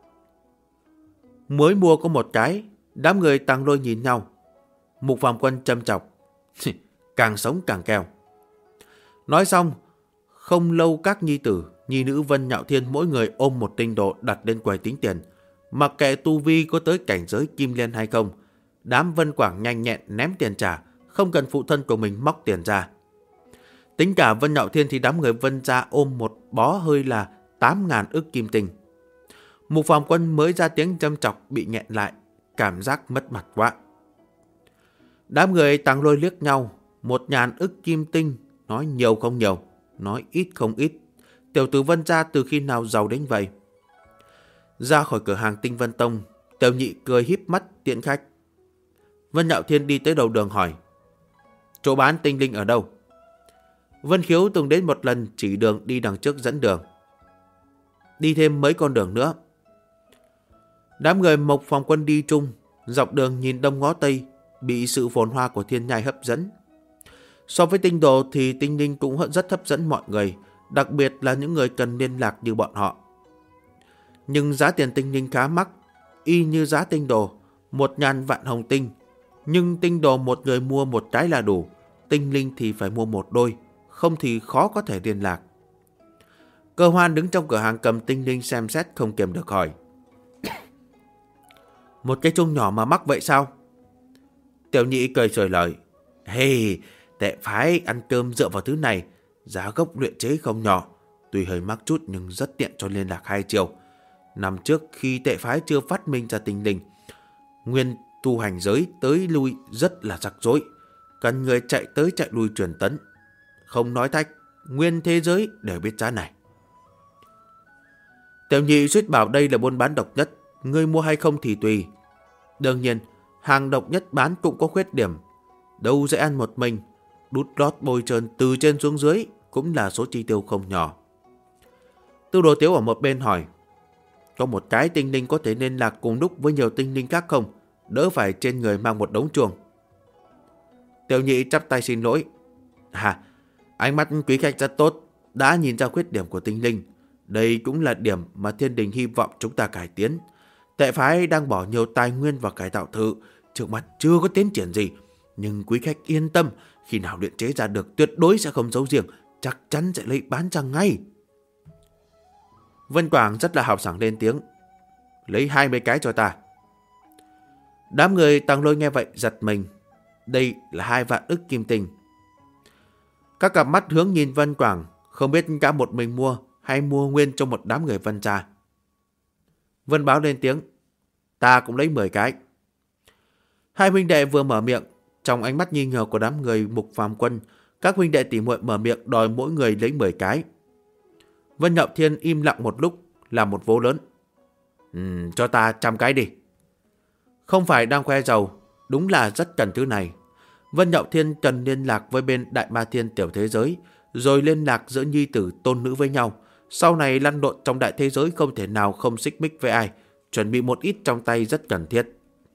Mới mua có một cái, đám người Tàng Lôi nhìn nhau. Mục Phàm Quân châm chọc: Càng sống càng keo. Nói xong, không lâu các nhi tử, nhi nữ Vân Nhạo Thiên mỗi người ôm một tinh đồ đặt lên quầy tính tiền. Mặc kệ tu vi có tới cảnh giới kim liên hay không, đám Vân Quảng nhanh nhẹn ném tiền trả, không cần phụ thân của mình móc tiền ra. Tính cả Vân Nhạo Thiên thì đám người Vân gia ôm một bó hơi là 8.000 ức kim tinh. Mục Phàm Quân mới ra tiếng châm chọc bị nghẹn lại, cảm giác mất mặt quá. Đám người Tàng Lôi liếc nhau, 1.000 ức kim tinh, nói nhiều không nhiều, nói ít không ít. Tiểu tử Vân gia từ khi nào giàu đến vậy? Ra khỏi cửa hàng Tinh Vân Tông, Tiểu Nhị cười híp mắt tiễn khách. Vân Nhạo Thiên đi tới đầu đường hỏi: Chỗ bán tinh linh ở đâu? Vân Khiếu từng đến một lần chỉ đường đi đằng trước dẫn đường. Đi thêm mấy con đường nữa. Đám người Mộc Phàm Quân đi chung, dọc đường nhìn đông ngó tây, bị sự phồn hoa của thiên nhai hấp dẫn. So với tinh đồ thì tinh linh cũng rất hấp dẫn mọi người, đặc biệt là những người cần liên lạc như bọn họ. Nhưng giá tiền tinh linh khá mắc, y như giá tinh đồ, 1.000 vạn hồng tinh. Nhưng tinh đồ một người mua một cái là đủ, tinh linh thì phải mua một đôi, không thì khó có thể liên lạc. Cơ Hoan đứng trong cửa hàng cầm tinh linh xem xét không kiềm được hỏi: Một cái chung nhỏ mà mắc vậy sao? Tiểu Nhị cười trời lời: Hey, tệ phái ăn cơm dựa vào thứ này, giá gốc luyện chế không nhỏ, tuy hơi mắc chút nhưng rất tiện cho liên lạc hai chiều. Năm trước khi tệ phái chưa phát minh ra tinh linh, nguyên tu hành giới tới lui rất là rắc rối, cần người chạy tới chạy lui truyền tấn. Không nói thách, nguyên thế giới đều biết giá này. Tiểu Nhị suýt bảo đây là buôn bán độc nhất, người mua hay không thì tùy. Đương nhiên, hàng độc nhất bán cũng có khuyết điểm. Đâu dễ ăn một mình, đút lót bôi trơn từ trên xuống dưới cũng là số chi tiêu không nhỏ. Tư Đồ Tiếu ở một bên hỏi: Có một cái tinh linh có thể liên lạc cùng lúc với nhiều tinh linh khác không? Đỡ phải trên người mang một đống chuông. Tiểu Nhị chắp tay xin lỗi: Ánh mắt quý khách rất tốt, đã nhìn ra khuyết điểm của tinh linh. Đây cũng là điểm mà thiên đình hy vọng chúng ta cải tiến. Tệ phái đang bỏ nhiều tài nguyên vào cải tạo thử, trước mặt chưa có tiến triển gì. Nhưng quý khách yên tâm, khi nào luyện chế ra được tuyệt đối sẽ không giấu riêng, chắc chắn sẽ lấy bán ra ngay. Vân Quảng rất là hào sảng lên tiếng: Lấy 20 cái cho ta. Đám người Tàng Lôi nghe vậy giật mình. Đây là 2 vạn ức kim tinh. Các cặp mắt hướng nhìn Vân Quảng, không biết cả một mình mua hay mua nguyên cho một đám người Vân gia. Vân Báo lên tiếng: Ta cũng lấy 10 cái. Hai huynh đệ vừa mở miệng, trong ánh mắt nghi ngờ của đám người Mục Phàm Quân, các huynh đệ tỉ muội mở miệng đòi mỗi người lấy 10 cái. Vân Nhạo Thiên im lặng một lúc, làm một vố lớn: Cho ta 100 cái đi. Không phải đang khoe giàu, đúng là rất cần thứ này. Vân Nhạo Thiên cần liên lạc với bên Đại Ma Thiên tiểu thế giới, rồi liên lạc giữa nhi tử tôn nữ với nhau. Sau này lăn lộn trong đại thế giới không thể nào không xích mích với ai, chuẩn bị một ít trong tay rất cần thiết.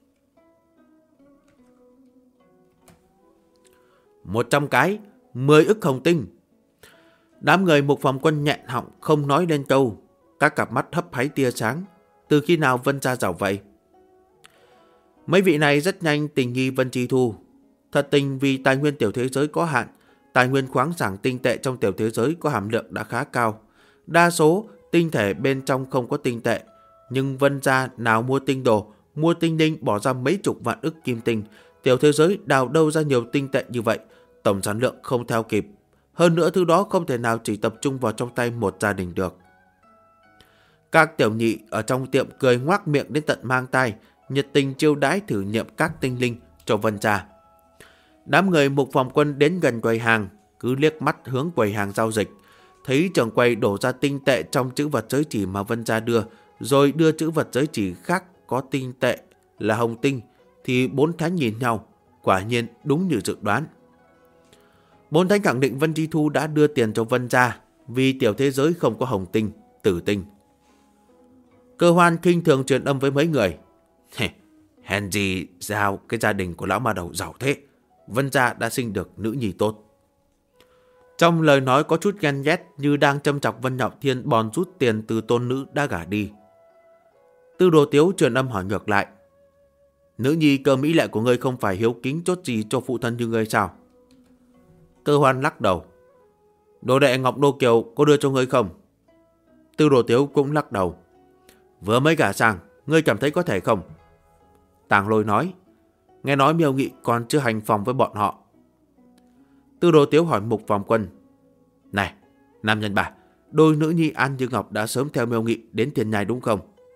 100 cái, 10 ức hồng tinh. Đám người Mục Phàm Quân nhẹn họng không nói lên câu, các cặp mắt hấp háy tia sáng. Từ khi nào Vân gia giàu vậy? Mấy vị này rất nhanh tình nghi Vân Chi Thu. Thật tình vì tài nguyên tiểu thế giới có hạn, tài nguyên khoáng sản tinh tệ trong tiểu thế giới có hàm lượng đã khá cao. Đa số tinh thể bên trong không có tinh tệ, nhưng Vân gia nào mua tinh đồ, mua tinh linh bỏ ra mấy chục vạn ức kim tinh. Tiểu thế giới đào đâu ra nhiều tinh tệ như vậy, tổng sản lượng không theo kịp. Hơn nữa thứ đó không thể nào chỉ tập trung vào trong tay một gia đình được. Các tiểu nhị ở trong tiệm cười ngoác miệng đến tận mang tai, nhiệt tình chiêu đãi thử nghiệm các tinh linh cho Vân gia. Đám người Mục Phàm Quân đến gần quầy hàng, cứ liếc mắt hướng quầy hàng giao dịch, thấy trưởng quầy đổ ra tinh tệ trong chữ vật giới chỉ mà Vân gia đưa, rồi đưa chữ vật giới chỉ khác có tinh tệ là hồng tinh, thì bốn thánh nhìn nhau, quả nhiên đúng như dự đoán. Bốn thánh khẳng định Vân Chi Thu đã đưa tiền cho Vân gia vì tiểu thế giới không có hồng tinh. Tử tinh. Cơ Hoan khinh thường truyền âm với mấy người. Hèn gì sao cái gia đình của lão ma đầu giàu thế. Vân gia đã sinh được nữ nhi tốt. Trong lời nói có chút ghen ghét như đang châm chọc Vân Nhậm Thiên bòn rút tiền từ tôn nữ đã gả đi. Tư Đồ Tiếu truyền âm hỏi ngược lại. Nữ nhi Cơ mỹ lệ của ngươi không phải hiếu kính chốt gì cho phụ thân như ngươi sao? Cơ Hoan lắc đầu. Đồ đệ Ngọc Đô Kiều có đưa cho ngươi không? Tư Đồ Tiếu cũng lắc đầu. Vừa mới gả sang, ngươi cảm thấy có thể không? Tàng Lôi nói. Nghe nói Miêu Nghị còn chưa hành phòng với bọn họ. Tư Đồ Tiếu hỏi Mục Phàm Quân. Này, nam nhân bà, đôi nữ nhi An Như Ngọc đã sớm theo Miêu Nghị đến Thiên Nhai đúng không?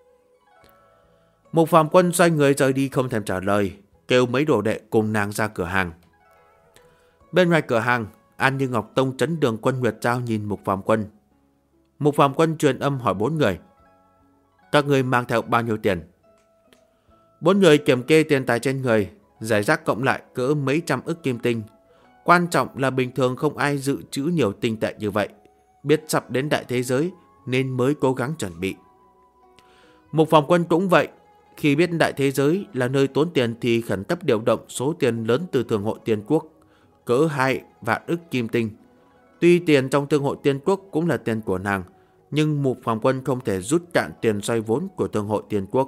Mục Phàm Quân xoay người rời đi không thèm trả lời, kêu mấy đồ đệ cùng nàng ra cửa hàng. Bên ngoài cửa hàng, An Như Ngọc tông trấn Đường Quân Nguyệt Giao nhìn Mục Phàm Quân. Mục Phàm Quân truyền âm hỏi 4 người. Các người mang theo bao nhiêu tiền? 4 người kiểm kê tiền tài trên người, giải rác cộng lại cỡ mấy trăm ức kim tinh. Quan trọng là bình thường không ai dự trữ nhiều tinh tệ như vậy, biết sắp đến đại thế giới nên mới cố gắng chuẩn bị. Mục Phàm Quân cũng vậy, khi biết đại thế giới là nơi tốn tiền thì khẩn cấp điều động số tiền lớn từ Thương hội Tiên Quốc, cỡ 2 vạn ức kim tinh. Tuy tiền trong Thương hội Tiên Quốc cũng là tiền của nàng, nhưng Mục Phàm Quân không thể rút cạn tiền xoay vốn của Thương hội Tiên Quốc.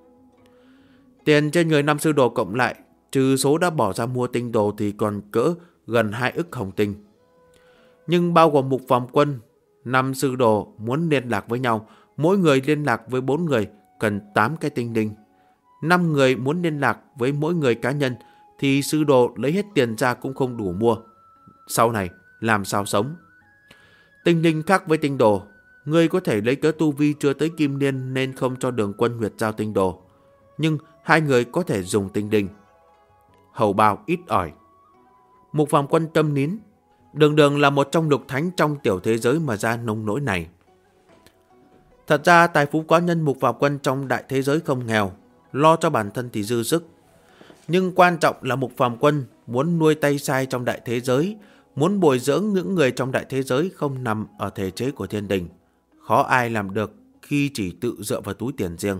Tiền trên người 5 sư đồ cộng lại, trừ số đã bỏ ra mua tinh đồ thì còn cỡ gần 2 ức hồng tinh. Nhưng bao gồm Mục Phàm Quân, 5 sư đồ muốn liên lạc với nhau, mỗi người liên lạc với 4 người cần 8 cái tinh đinh. 5 người muốn liên lạc với mỗi người cá nhân thì sư đồ lấy hết tiền ra cũng không đủ mua. Sau này làm sao sống? Tinh đinh khác với tinh đồ, người có thể lấy cớ tu vi chưa tới kim niên nên không cho Đường Quân Nguyệt Giao tinh đồ. Nhưng 2 người có thể dùng tinh đinh. Hầu bao ít ỏi. Mục Phàm Quân tâm nín. Đường là một trong lục thánh trong tiểu thế giới mà ra nông nỗi này. Thật ra tài phú cá nhân Mục Phàm Quân trong đại thế giới không nghèo, lo cho bản thân thì dư sức. Nhưng quan trọng là Mục Phàm Quân muốn nuôi tay sai trong đại thế giới, muốn bồi dưỡng những người trong đại thế giới không nằm ở thể chế của thiên đình. Khó ai làm được khi chỉ tự dựa vào túi tiền riêng.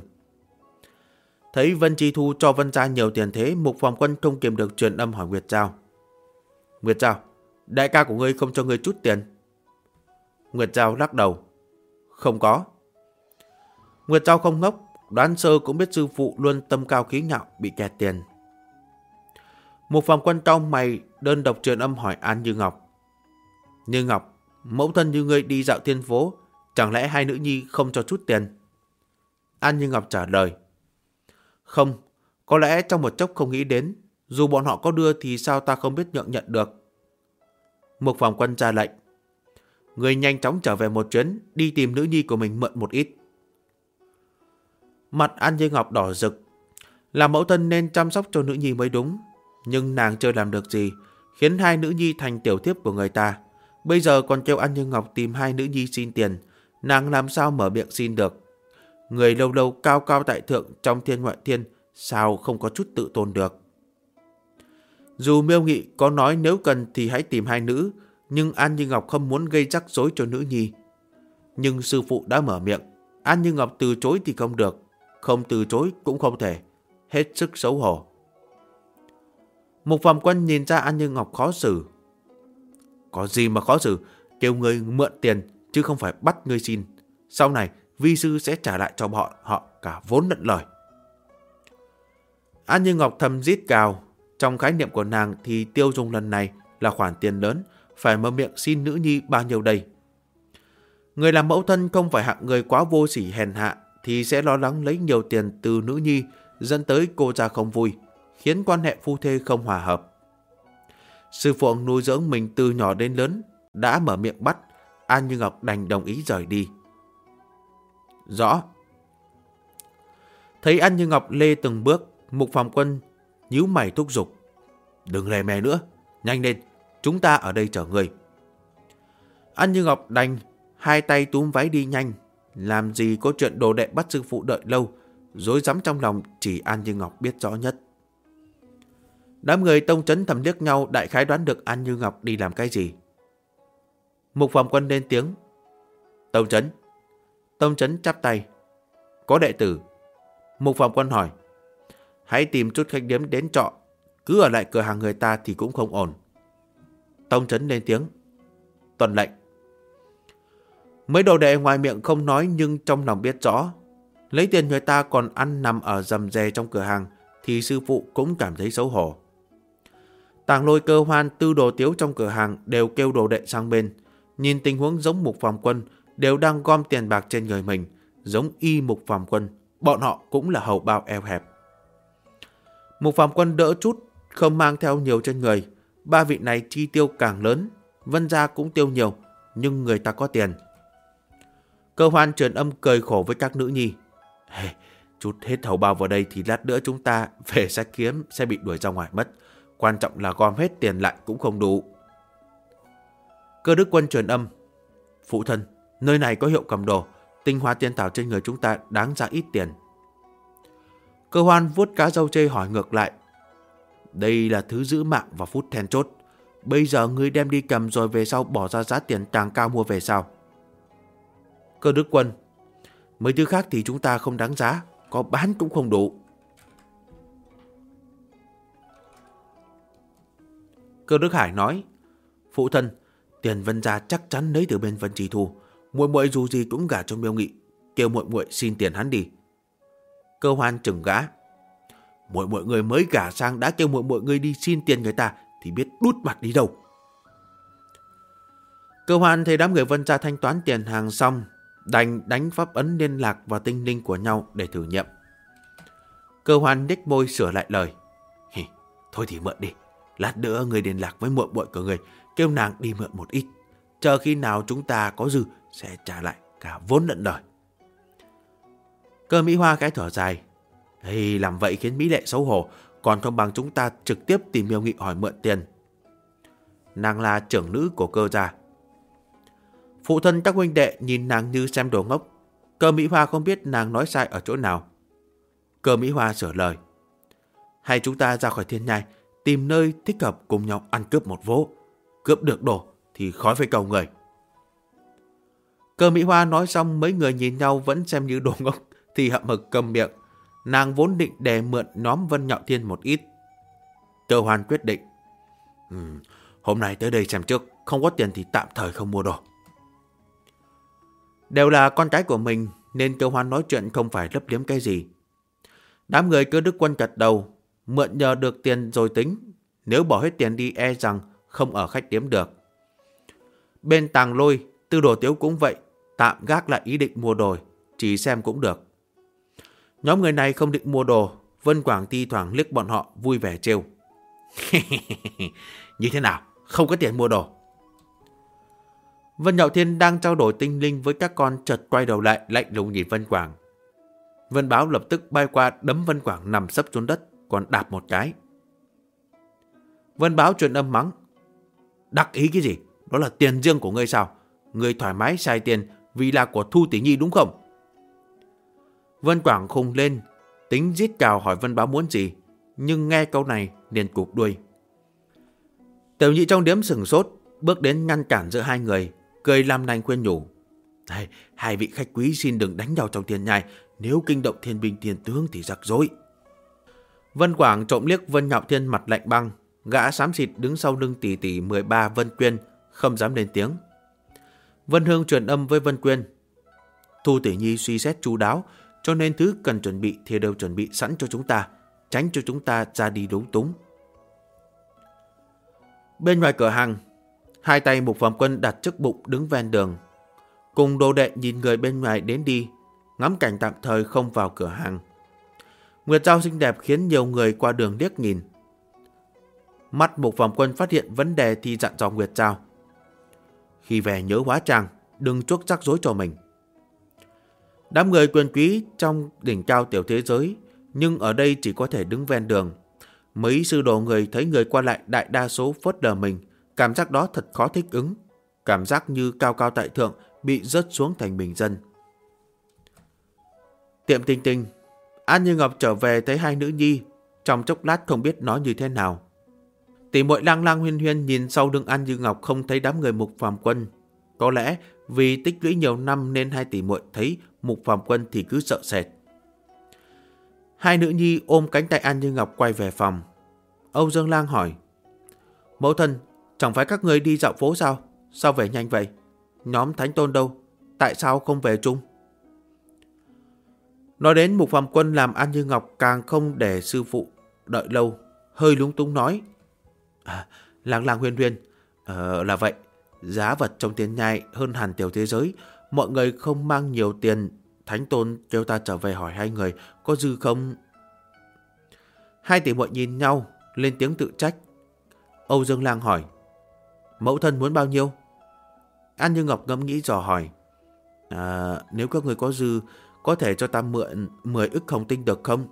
Thấy Vân Chi Thu cho Vân gia nhiều tiền thế, Mục Phàm Quân không kiềm được truyền âm hỏi Nguyệt Giao. Nguyệt Giao, đại ca của ngươi không cho ngươi chút tiền? Nguyệt Giao lắc đầu. Không có. Nguyệt Giao không ngốc, đoán sơ cũng biết sư phụ luôn tâm cao khí ngạo bị kẹt tiền. Mục Phàm Quân cau mày đơn độc truyền âm hỏi An Như Ngọc. Như Ngọc, mẫu thân như ngươi đi dạo thiên phố, chẳng lẽ 2 nữ nhi không cho chút tiền? An Như Ngọc trả lời. Không, có lẽ trong một chốc không nghĩ đến, dù bọn họ có đưa thì sao ta không biết nhận được. Mục Phàm Quân ra lệnh. Người nhanh chóng trở về một chuyến, đi tìm nữ nhi của mình mượn một ít. Mặt An Như Ngọc đỏ rực. Là mẫu thân nên chăm sóc cho nữ nhi mới đúng, nhưng nàng chưa làm được gì, khiến 2 nữ nhi thành tiểu thiếp của người ta. Bây giờ còn kêu An Như Ngọc tìm 2 nữ nhi xin tiền, nàng làm sao mở miệng xin được. Người lâu lâu cao cao tại thượng trong thiên ngoại thiên, sao không có chút tự tôn được. Dù Miêu Nghị có nói nếu cần thì hãy tìm 2 nữ, nhưng An Như Ngọc không muốn gây rắc rối cho nữ nhi. Nhưng sư phụ đã mở miệng, An Như Ngọc từ chối thì không được, không từ chối cũng không thể, hết sức xấu hổ. Mục Phàm Quân nhìn ra An Như Ngọc khó xử. Có gì mà khó xử, kêu người mượn tiền chứ không phải bắt người xin. Sau này vi sư sẽ trả lại cho họ cả vốn lẫn lời. An Như Ngọc thầm rít gào. Trong khái niệm của nàng thì tiêu dùng lần này là khoản tiền lớn, phải mở miệng xin nữ nhi bao nhiêu đây. Người làm mẫu thân không phải hạng người quá vô sỉ hèn hạ thì sẽ lo lắng lấy nhiều tiền từ nữ nhi, dẫn tới cô ra không vui, khiến quan hệ phu thê không hòa hợp. Sư phụ nuôi dưỡng mình từ nhỏ đến lớn đã mở miệng bắt, An Như Ngọc đành đồng ý rời đi. Rõ. Thấy An Như Ngọc lê từng bước, Mục Phàm Quân nhíu mày thúc giục. Đừng lè mè nữa, nhanh lên, chúng ta ở đây chờ người. An Như Ngọc đành 2 tay túm váy đi nhanh, làm gì có chuyện đồ đệ bắt sư phụ đợi lâu, rối rắm trong lòng chỉ An Như Ngọc biết rõ nhất. Đám người tông trấn thầm liếc nhau, đại khái đoán được An Như Ngọc đi làm cái gì. Mục Phàm Quân lên tiếng. Tông trấn, Tông Chấn chắp tay. Có đệ tử. Mục Phạm Quân hỏi. Hãy tìm chút khách điếm đến trọ. Cứ ở lại cửa hàng người ta thì cũng không ổn. Tông Chấn lên tiếng. Tuân lệnh. Mấy đồ đệ ngoài miệng không nói nhưng trong lòng biết rõ. Lấy tiền người ta còn ăn nằm ở rầm rề trong cửa hàng thì sư phụ cũng cảm thấy xấu hổ. Tàng Lôi, Cơ Hoan, Tư Đồ Tiếu trong cửa hàng đều kêu đồ đệ sang bên. Nhìn tình huống giống Mục Phạm Quân đều đang gom tiền bạc trên người mình, giống y Mục Phạm Quân, bọn họ cũng là hầu bao eo hẹp. Mục Phạm Quân đỡ chút, không mang theo nhiều trên người. Ba vị này chi tiêu càng lớn, Vân gia cũng tiêu nhiều, nhưng người ta có tiền. Cơ Hoan truyền âm cười khổ với các nữ nhi. Hey, chút hết hầu bao vào đây thì lát nữa chúng ta về sách kiếm sẽ bị đuổi ra ngoài mất. Quan trọng là gom hết tiền lại cũng không đủ. Cơ Đức Quân truyền âm. Phụ thân, nơi này có hiệu cầm đồ, tinh hoa tiên thảo trên người chúng ta đáng ra ít tiền. Cơ Hoan vuốt cá râu chê hỏi ngược lại. Đây là thứ giữ mạng vào phút then chốt. Bây giờ ngươi đem đi cầm rồi về sau bỏ ra giá tiền càng cao mua về sao? Cơ Đức Quân. Mấy thứ khác thì chúng ta không đáng giá, có bán cũng không đủ. Cơ Đức Hải nói. Phụ thân, tiền Vân gia chắc chắn lấy từ bên Vân Trì Thu. Muội muội dù gì cũng gả cho Miêu Nghị, kêu muội muội xin tiền hắn đi. Cơ Hoan chừng gã. Muội muội người mới gả sang đã kêu muội muội người đi xin tiền người ta thì biết đút mặt đi đâu. Cơ Hoan thấy đám người Vân gia thanh toán tiền hàng xong, đành đánh pháp ấn liên lạc vào tinh linh của nhau để thử nghiệm. Cơ Hoan nhếch môi sửa lại lời. Thôi thì mượn đi, lát nữa người liên lạc với muội muội của người, kêu nàng đi mượn một ít. Chờ khi nào chúng ta có dư sẽ trả lại cả vốn lẫn lời. Cơ Mỹ Hoa cái thở dài. Làm vậy khiến Mỹ Lệ xấu hổ, còn không bằng chúng ta trực tiếp tìm Miêu Nghị hỏi mượn tiền. Nàng là trưởng nữ của Cơ gia. Phụ thân các huynh đệ nhìn nàng như xem đồ ngốc. Cơ Mỹ Hoa không biết nàng nói sai ở chỗ nào. Cơ Mỹ Hoa sửa lời. Hay chúng ta ra khỏi thiên nhai, tìm nơi thích hợp cùng nhau ăn cướp một vố. Cướp được đồ thì khỏi phải cầu người. Cơ Mỹ Hoa nói xong, mấy người nhìn nhau vẫn xem như đồ ngốc thì hậm hực câm miệng. Nàng vốn định để mượn nhóm Vân Nhạo Thiên một ít. Cơ Hoan quyết định. Hôm nay tới đây xem trước, không có tiền thì tạm thời không mua đồ. Đều là con cái của mình nên Cơ Hoan nói chuyện không phải lấp liếm cái gì. Đám người Cơ Đức Quân gật đầu, mượn nhờ được tiền rồi tính. Nếu bỏ hết tiền đi e rằng không ở khách điếm được. Bên Tàng Lôi, Tư Đồ Tiếu cũng vậy, tạm gác lại ý định mua đồ, chỉ xem cũng được. Nhóm người này không định mua đồ, Vân Quảng thi thoảng liếc bọn họ vui vẻ trêu. Như thế nào, không có tiền mua đồ. Vân Nhạo Thiên đang trao đổi tinh linh với các con, chợt quay đầu lại lạnh lùng nhìn Vân Quảng. Vân Báo lập tức bay qua đấm Vân Quảng nằm sấp xuống đất, còn đạp một cái. Vân Báo truyền âm mắng. Đắc ý cái gì? Đó là tiền riêng của ngươi sao? Ngươi thoải mái xài tiền vì là của Thu tỷ nhi đúng không? Vân Quảng khùng lên, tính giết cào hỏi Vân Báo muốn gì, nhưng nghe câu này liền cụp đuôi. Tiểu nhị trong điếm sửng sốt, bước đến ngăn cản giữa hai người, cười làm nành khuyên nhủ. Hai vị khách quý xin đừng đánh nhau trong thiên nhai, nếu kinh động thiên binh thiên tướng thì rắc rối. Vân Quảng trộm liếc Vân Nhạo Thiên mặt lạnh băng, gã xám xịt đứng sau lưng tỷ tỷ 13 Vân Quyên, không dám lên tiếng. Vân Hương truyền âm với Vân Quyên. Thu tỷ nhi suy xét chu đáo, cho nên thứ cần chuẩn bị thì đều chuẩn bị sẵn cho chúng ta, tránh cho chúng ta ra đi lúng túng. Bên ngoài cửa hàng, hai tay Mục Phạm Quân đặt trước bụng đứng ven đường, cùng đồ đệ nhìn người bên ngoài đến đi, ngắm cảnh tạm thời không vào cửa hàng. Nguyệt Giao xinh đẹp khiến nhiều người qua đường liếc nhìn. Mắt Mục Phạm Quân phát hiện vấn đề thì dặn dò Nguyệt Giao. Khi về nhớ hóa trang, đừng chuốc rắc rối cho mình. Đám người quyền quý trong đỉnh cao tiểu thế giới, nhưng ở đây chỉ có thể đứng ven đường. Mấy sư đồ người thấy người qua lại đại đa số phớt lờ mình, cảm giác đó thật khó thích ứng. Cảm giác như cao cao tại thượng bị rớt xuống thành bình dân. Tiệm Tinh Tinh, An Như Ngọc trở về thấy hai nữ nhi, trong chốc lát không biết nói như thế nào. Tỷ muội Lang Lang Huyên Huyên nhìn sau lưng An Như Ngọc không thấy đám người Mục Phạm Quân. Có lẽ Vì tích lũy nhiều năm nên hai tỷ muội thấy Mục Phàm Quân thì cứ sợ sệt. Hai nữ nhi ôm cánh tay An Như Ngọc quay về phòng. Âu Dương Lang hỏi: Mẫu thân, chẳng phải các người đi dạo phố sao? Sao về nhanh vậy? Nhóm Thánh Tôn đâu? Tại sao không về chung? Nói đến Mục Phàm Quân làm An Như Ngọc càng không để sư phụ đợi lâu, hơi lúng túng nói: Lang Lang Huyên Huyên, là vậy. Giá vật trong Tiên Nhai hơn hẳn tiểu thế giới. Mọi người không mang nhiều tiền. Thánh Tôn kêu ta trở về hỏi hai người có dư không? Hai tỷ muội nhìn nhau, lên tiếng tự trách. Âu Dương Lang hỏi: Mẫu thân muốn bao nhiêu? An Như Ngọc ngẫm nghĩ dò hỏi: Nếu các người có dư, có thể cho ta mượn 10 ức hồng tinh được không?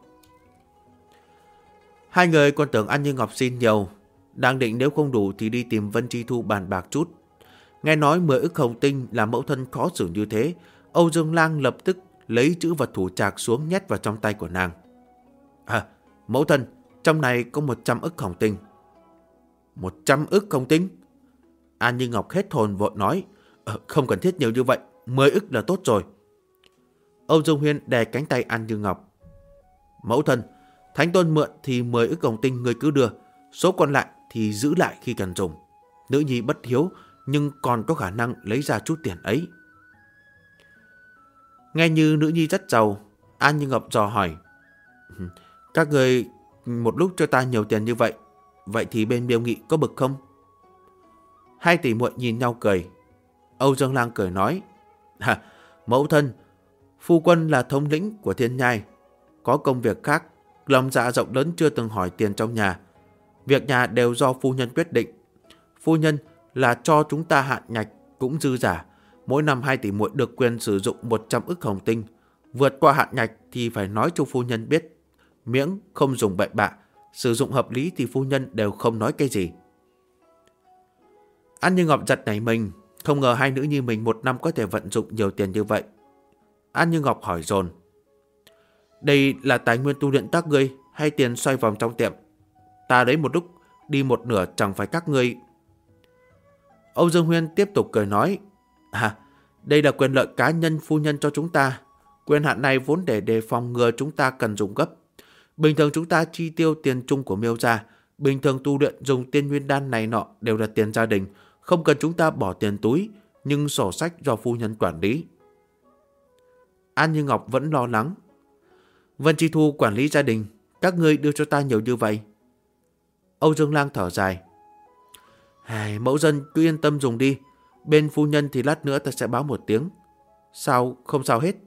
Hai người còn tưởng An Như Ngọc xin nhiều, đang định nếu không đủ thì đi tìm Vân Chi Thu bàn bạc chút. Nghe nói 10 ức hồng tinh là mẫu thân khó xử như thế, Âu Dương Lang lập tức lấy chữ vật thủ trạc xuống nhét vào trong tay của nàng. Mẫu thân, trong này có 100 ức hồng tinh. 100 ức hồng tinh? An Như Ngọc hết hồn vội nói: Không cần thiết nhiều như vậy, 10 ức là tốt rồi. Âu Dương Huyên đè cánh tay An Như Ngọc: Mẫu thân, Thánh Tôn mượn thì 10 ức hồng tinh người cứ đưa, số còn lại thì giữ lại khi cần dùng. Nữ nhi bất hiếu nhưng còn có khả năng lấy ra chút tiền ấy. Nghe như nữ nhi rất giàu, An Như Ngọc dò hỏi: Các người một lúc cho ta nhiều tiền như vậy, vậy thì bên Miêu Nghị có bực không? Hai tỷ muội nhìn nhau cười. Âu Dương Lang cười nói: Mẫu thân, phu quân là thống lĩnh của Thiên Nhai, có công việc khác, lòng dạ rộng lớn chưa từng hỏi tiền trong nhà. Việc nhà đều do phu nhân quyết định. Phu nhân là cho chúng ta hạn ngạch cũng dư giả. Mỗi năm hai tỷ muội được quyền sử dụng 100 ức hồng tinh. Vượt qua hạn ngạch thì phải nói cho phu nhân biết. Miễn không dùng bậy bạ, sử dụng hợp lý thì phu nhân đều không nói cái gì. An Như Ngọc giật nảy mình, không ngờ hai nữ nhi mình một năm có thể vận dụng nhiều tiền như vậy. An Như Ngọc hỏi dồn: Đây là tài nguyên tu luyện các ngươi hay tiền xoay vòng trong tiệm? Ta đấy một lúc đi một nửa chẳng phải các ngươi. Âu Dương Huyên tiếp tục cười nói: Đây là quyền lợi cá nhân phu nhân cho chúng ta. Quyền hạn này vốn để đề phòng ngừa chúng ta cần dùng gấp. Bình thường chúng ta chi tiêu tiền chung của Miêu gia. Bình thường tu luyện dùng tiên nguyên đan này nọ đều là tiền gia đình, không cần chúng ta bỏ tiền túi, nhưng sổ sách do phu nhân quản lý. An Như Ngọc vẫn lo lắng: Vân Chi Thu quản lý gia đình, các ngươi đưa cho ta nhiều như vậy. Âu Dương Lang thở dài: Mẫu dân cứ yên tâm dùng đi, bên phu nhân thì lát nữa ta sẽ báo một tiếng. Sao không sao hết?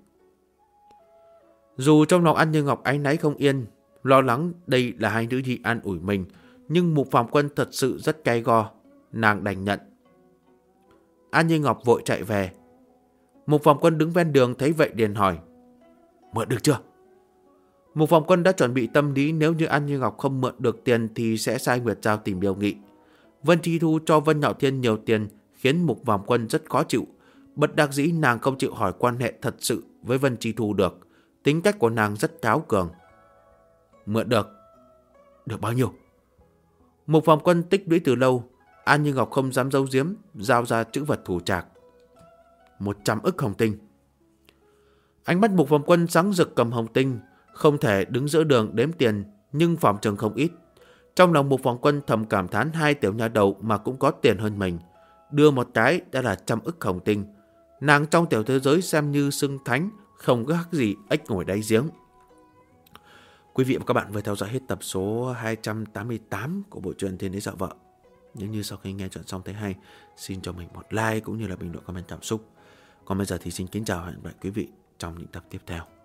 Dù trong lòng An Như Ngọc áy náy không yên, lo lắng đây là hai nữ nhi an ủi mình, nhưng Mục Phàm Quân thật sự rất cay go, nàng đành nhận. An Như Ngọc vội chạy về. Mục Phàm Quân đứng ven đường thấy vậy liền hỏi: Mượn được chưa? Mục Phàm Quân đã chuẩn bị tâm lý, nếu như An Như Ngọc không mượn được tiền thì sẽ sai Nguyệt Giao tìm Miêu Nghị. Vân Chi Thu cho Vân Nhạo Thiên nhiều tiền khiến Mục Phàm Quân rất khó chịu. Bất đắc dĩ nàng không chịu hỏi quan hệ thật sự với Vân Chi Thu được. Tính cách của nàng rất cáu cường. Mượn được. Được bao nhiêu? Mục Phàm Quân tích lũy từ lâu, An Như Ngọc không dám giấu giếm, giao ra chữ vật thủ trạc. 100 ức hồng tinh. Ánh mắt Mục Phàm Quân sáng rực cầm hồng tinh, không thể đứng giữa đường đếm tiền, nhưng phòng trường không ít. Trong lòng Mục Phàm Quân thầm cảm thán hai tiểu nha đầu mà cũng có tiền hơn mình. Đưa một cái đã là 100 ức hồng tinh. Nàng trong tiểu thế giới xem như xưng thánh, không có khác gì ếch ngồi đáy giếng. Quý vị và các bạn vừa theo dõi hết tập số 288 của bộ truyện Thiên Đế Dạo Vợ. Nếu như sau khi nghe chuyện xong thấy hay, xin cho mình một like cũng như là bình luận comment cảm xúc. Còn bây giờ thì xin kính chào và hẹn gặp lại quý vị trong những tập tiếp theo.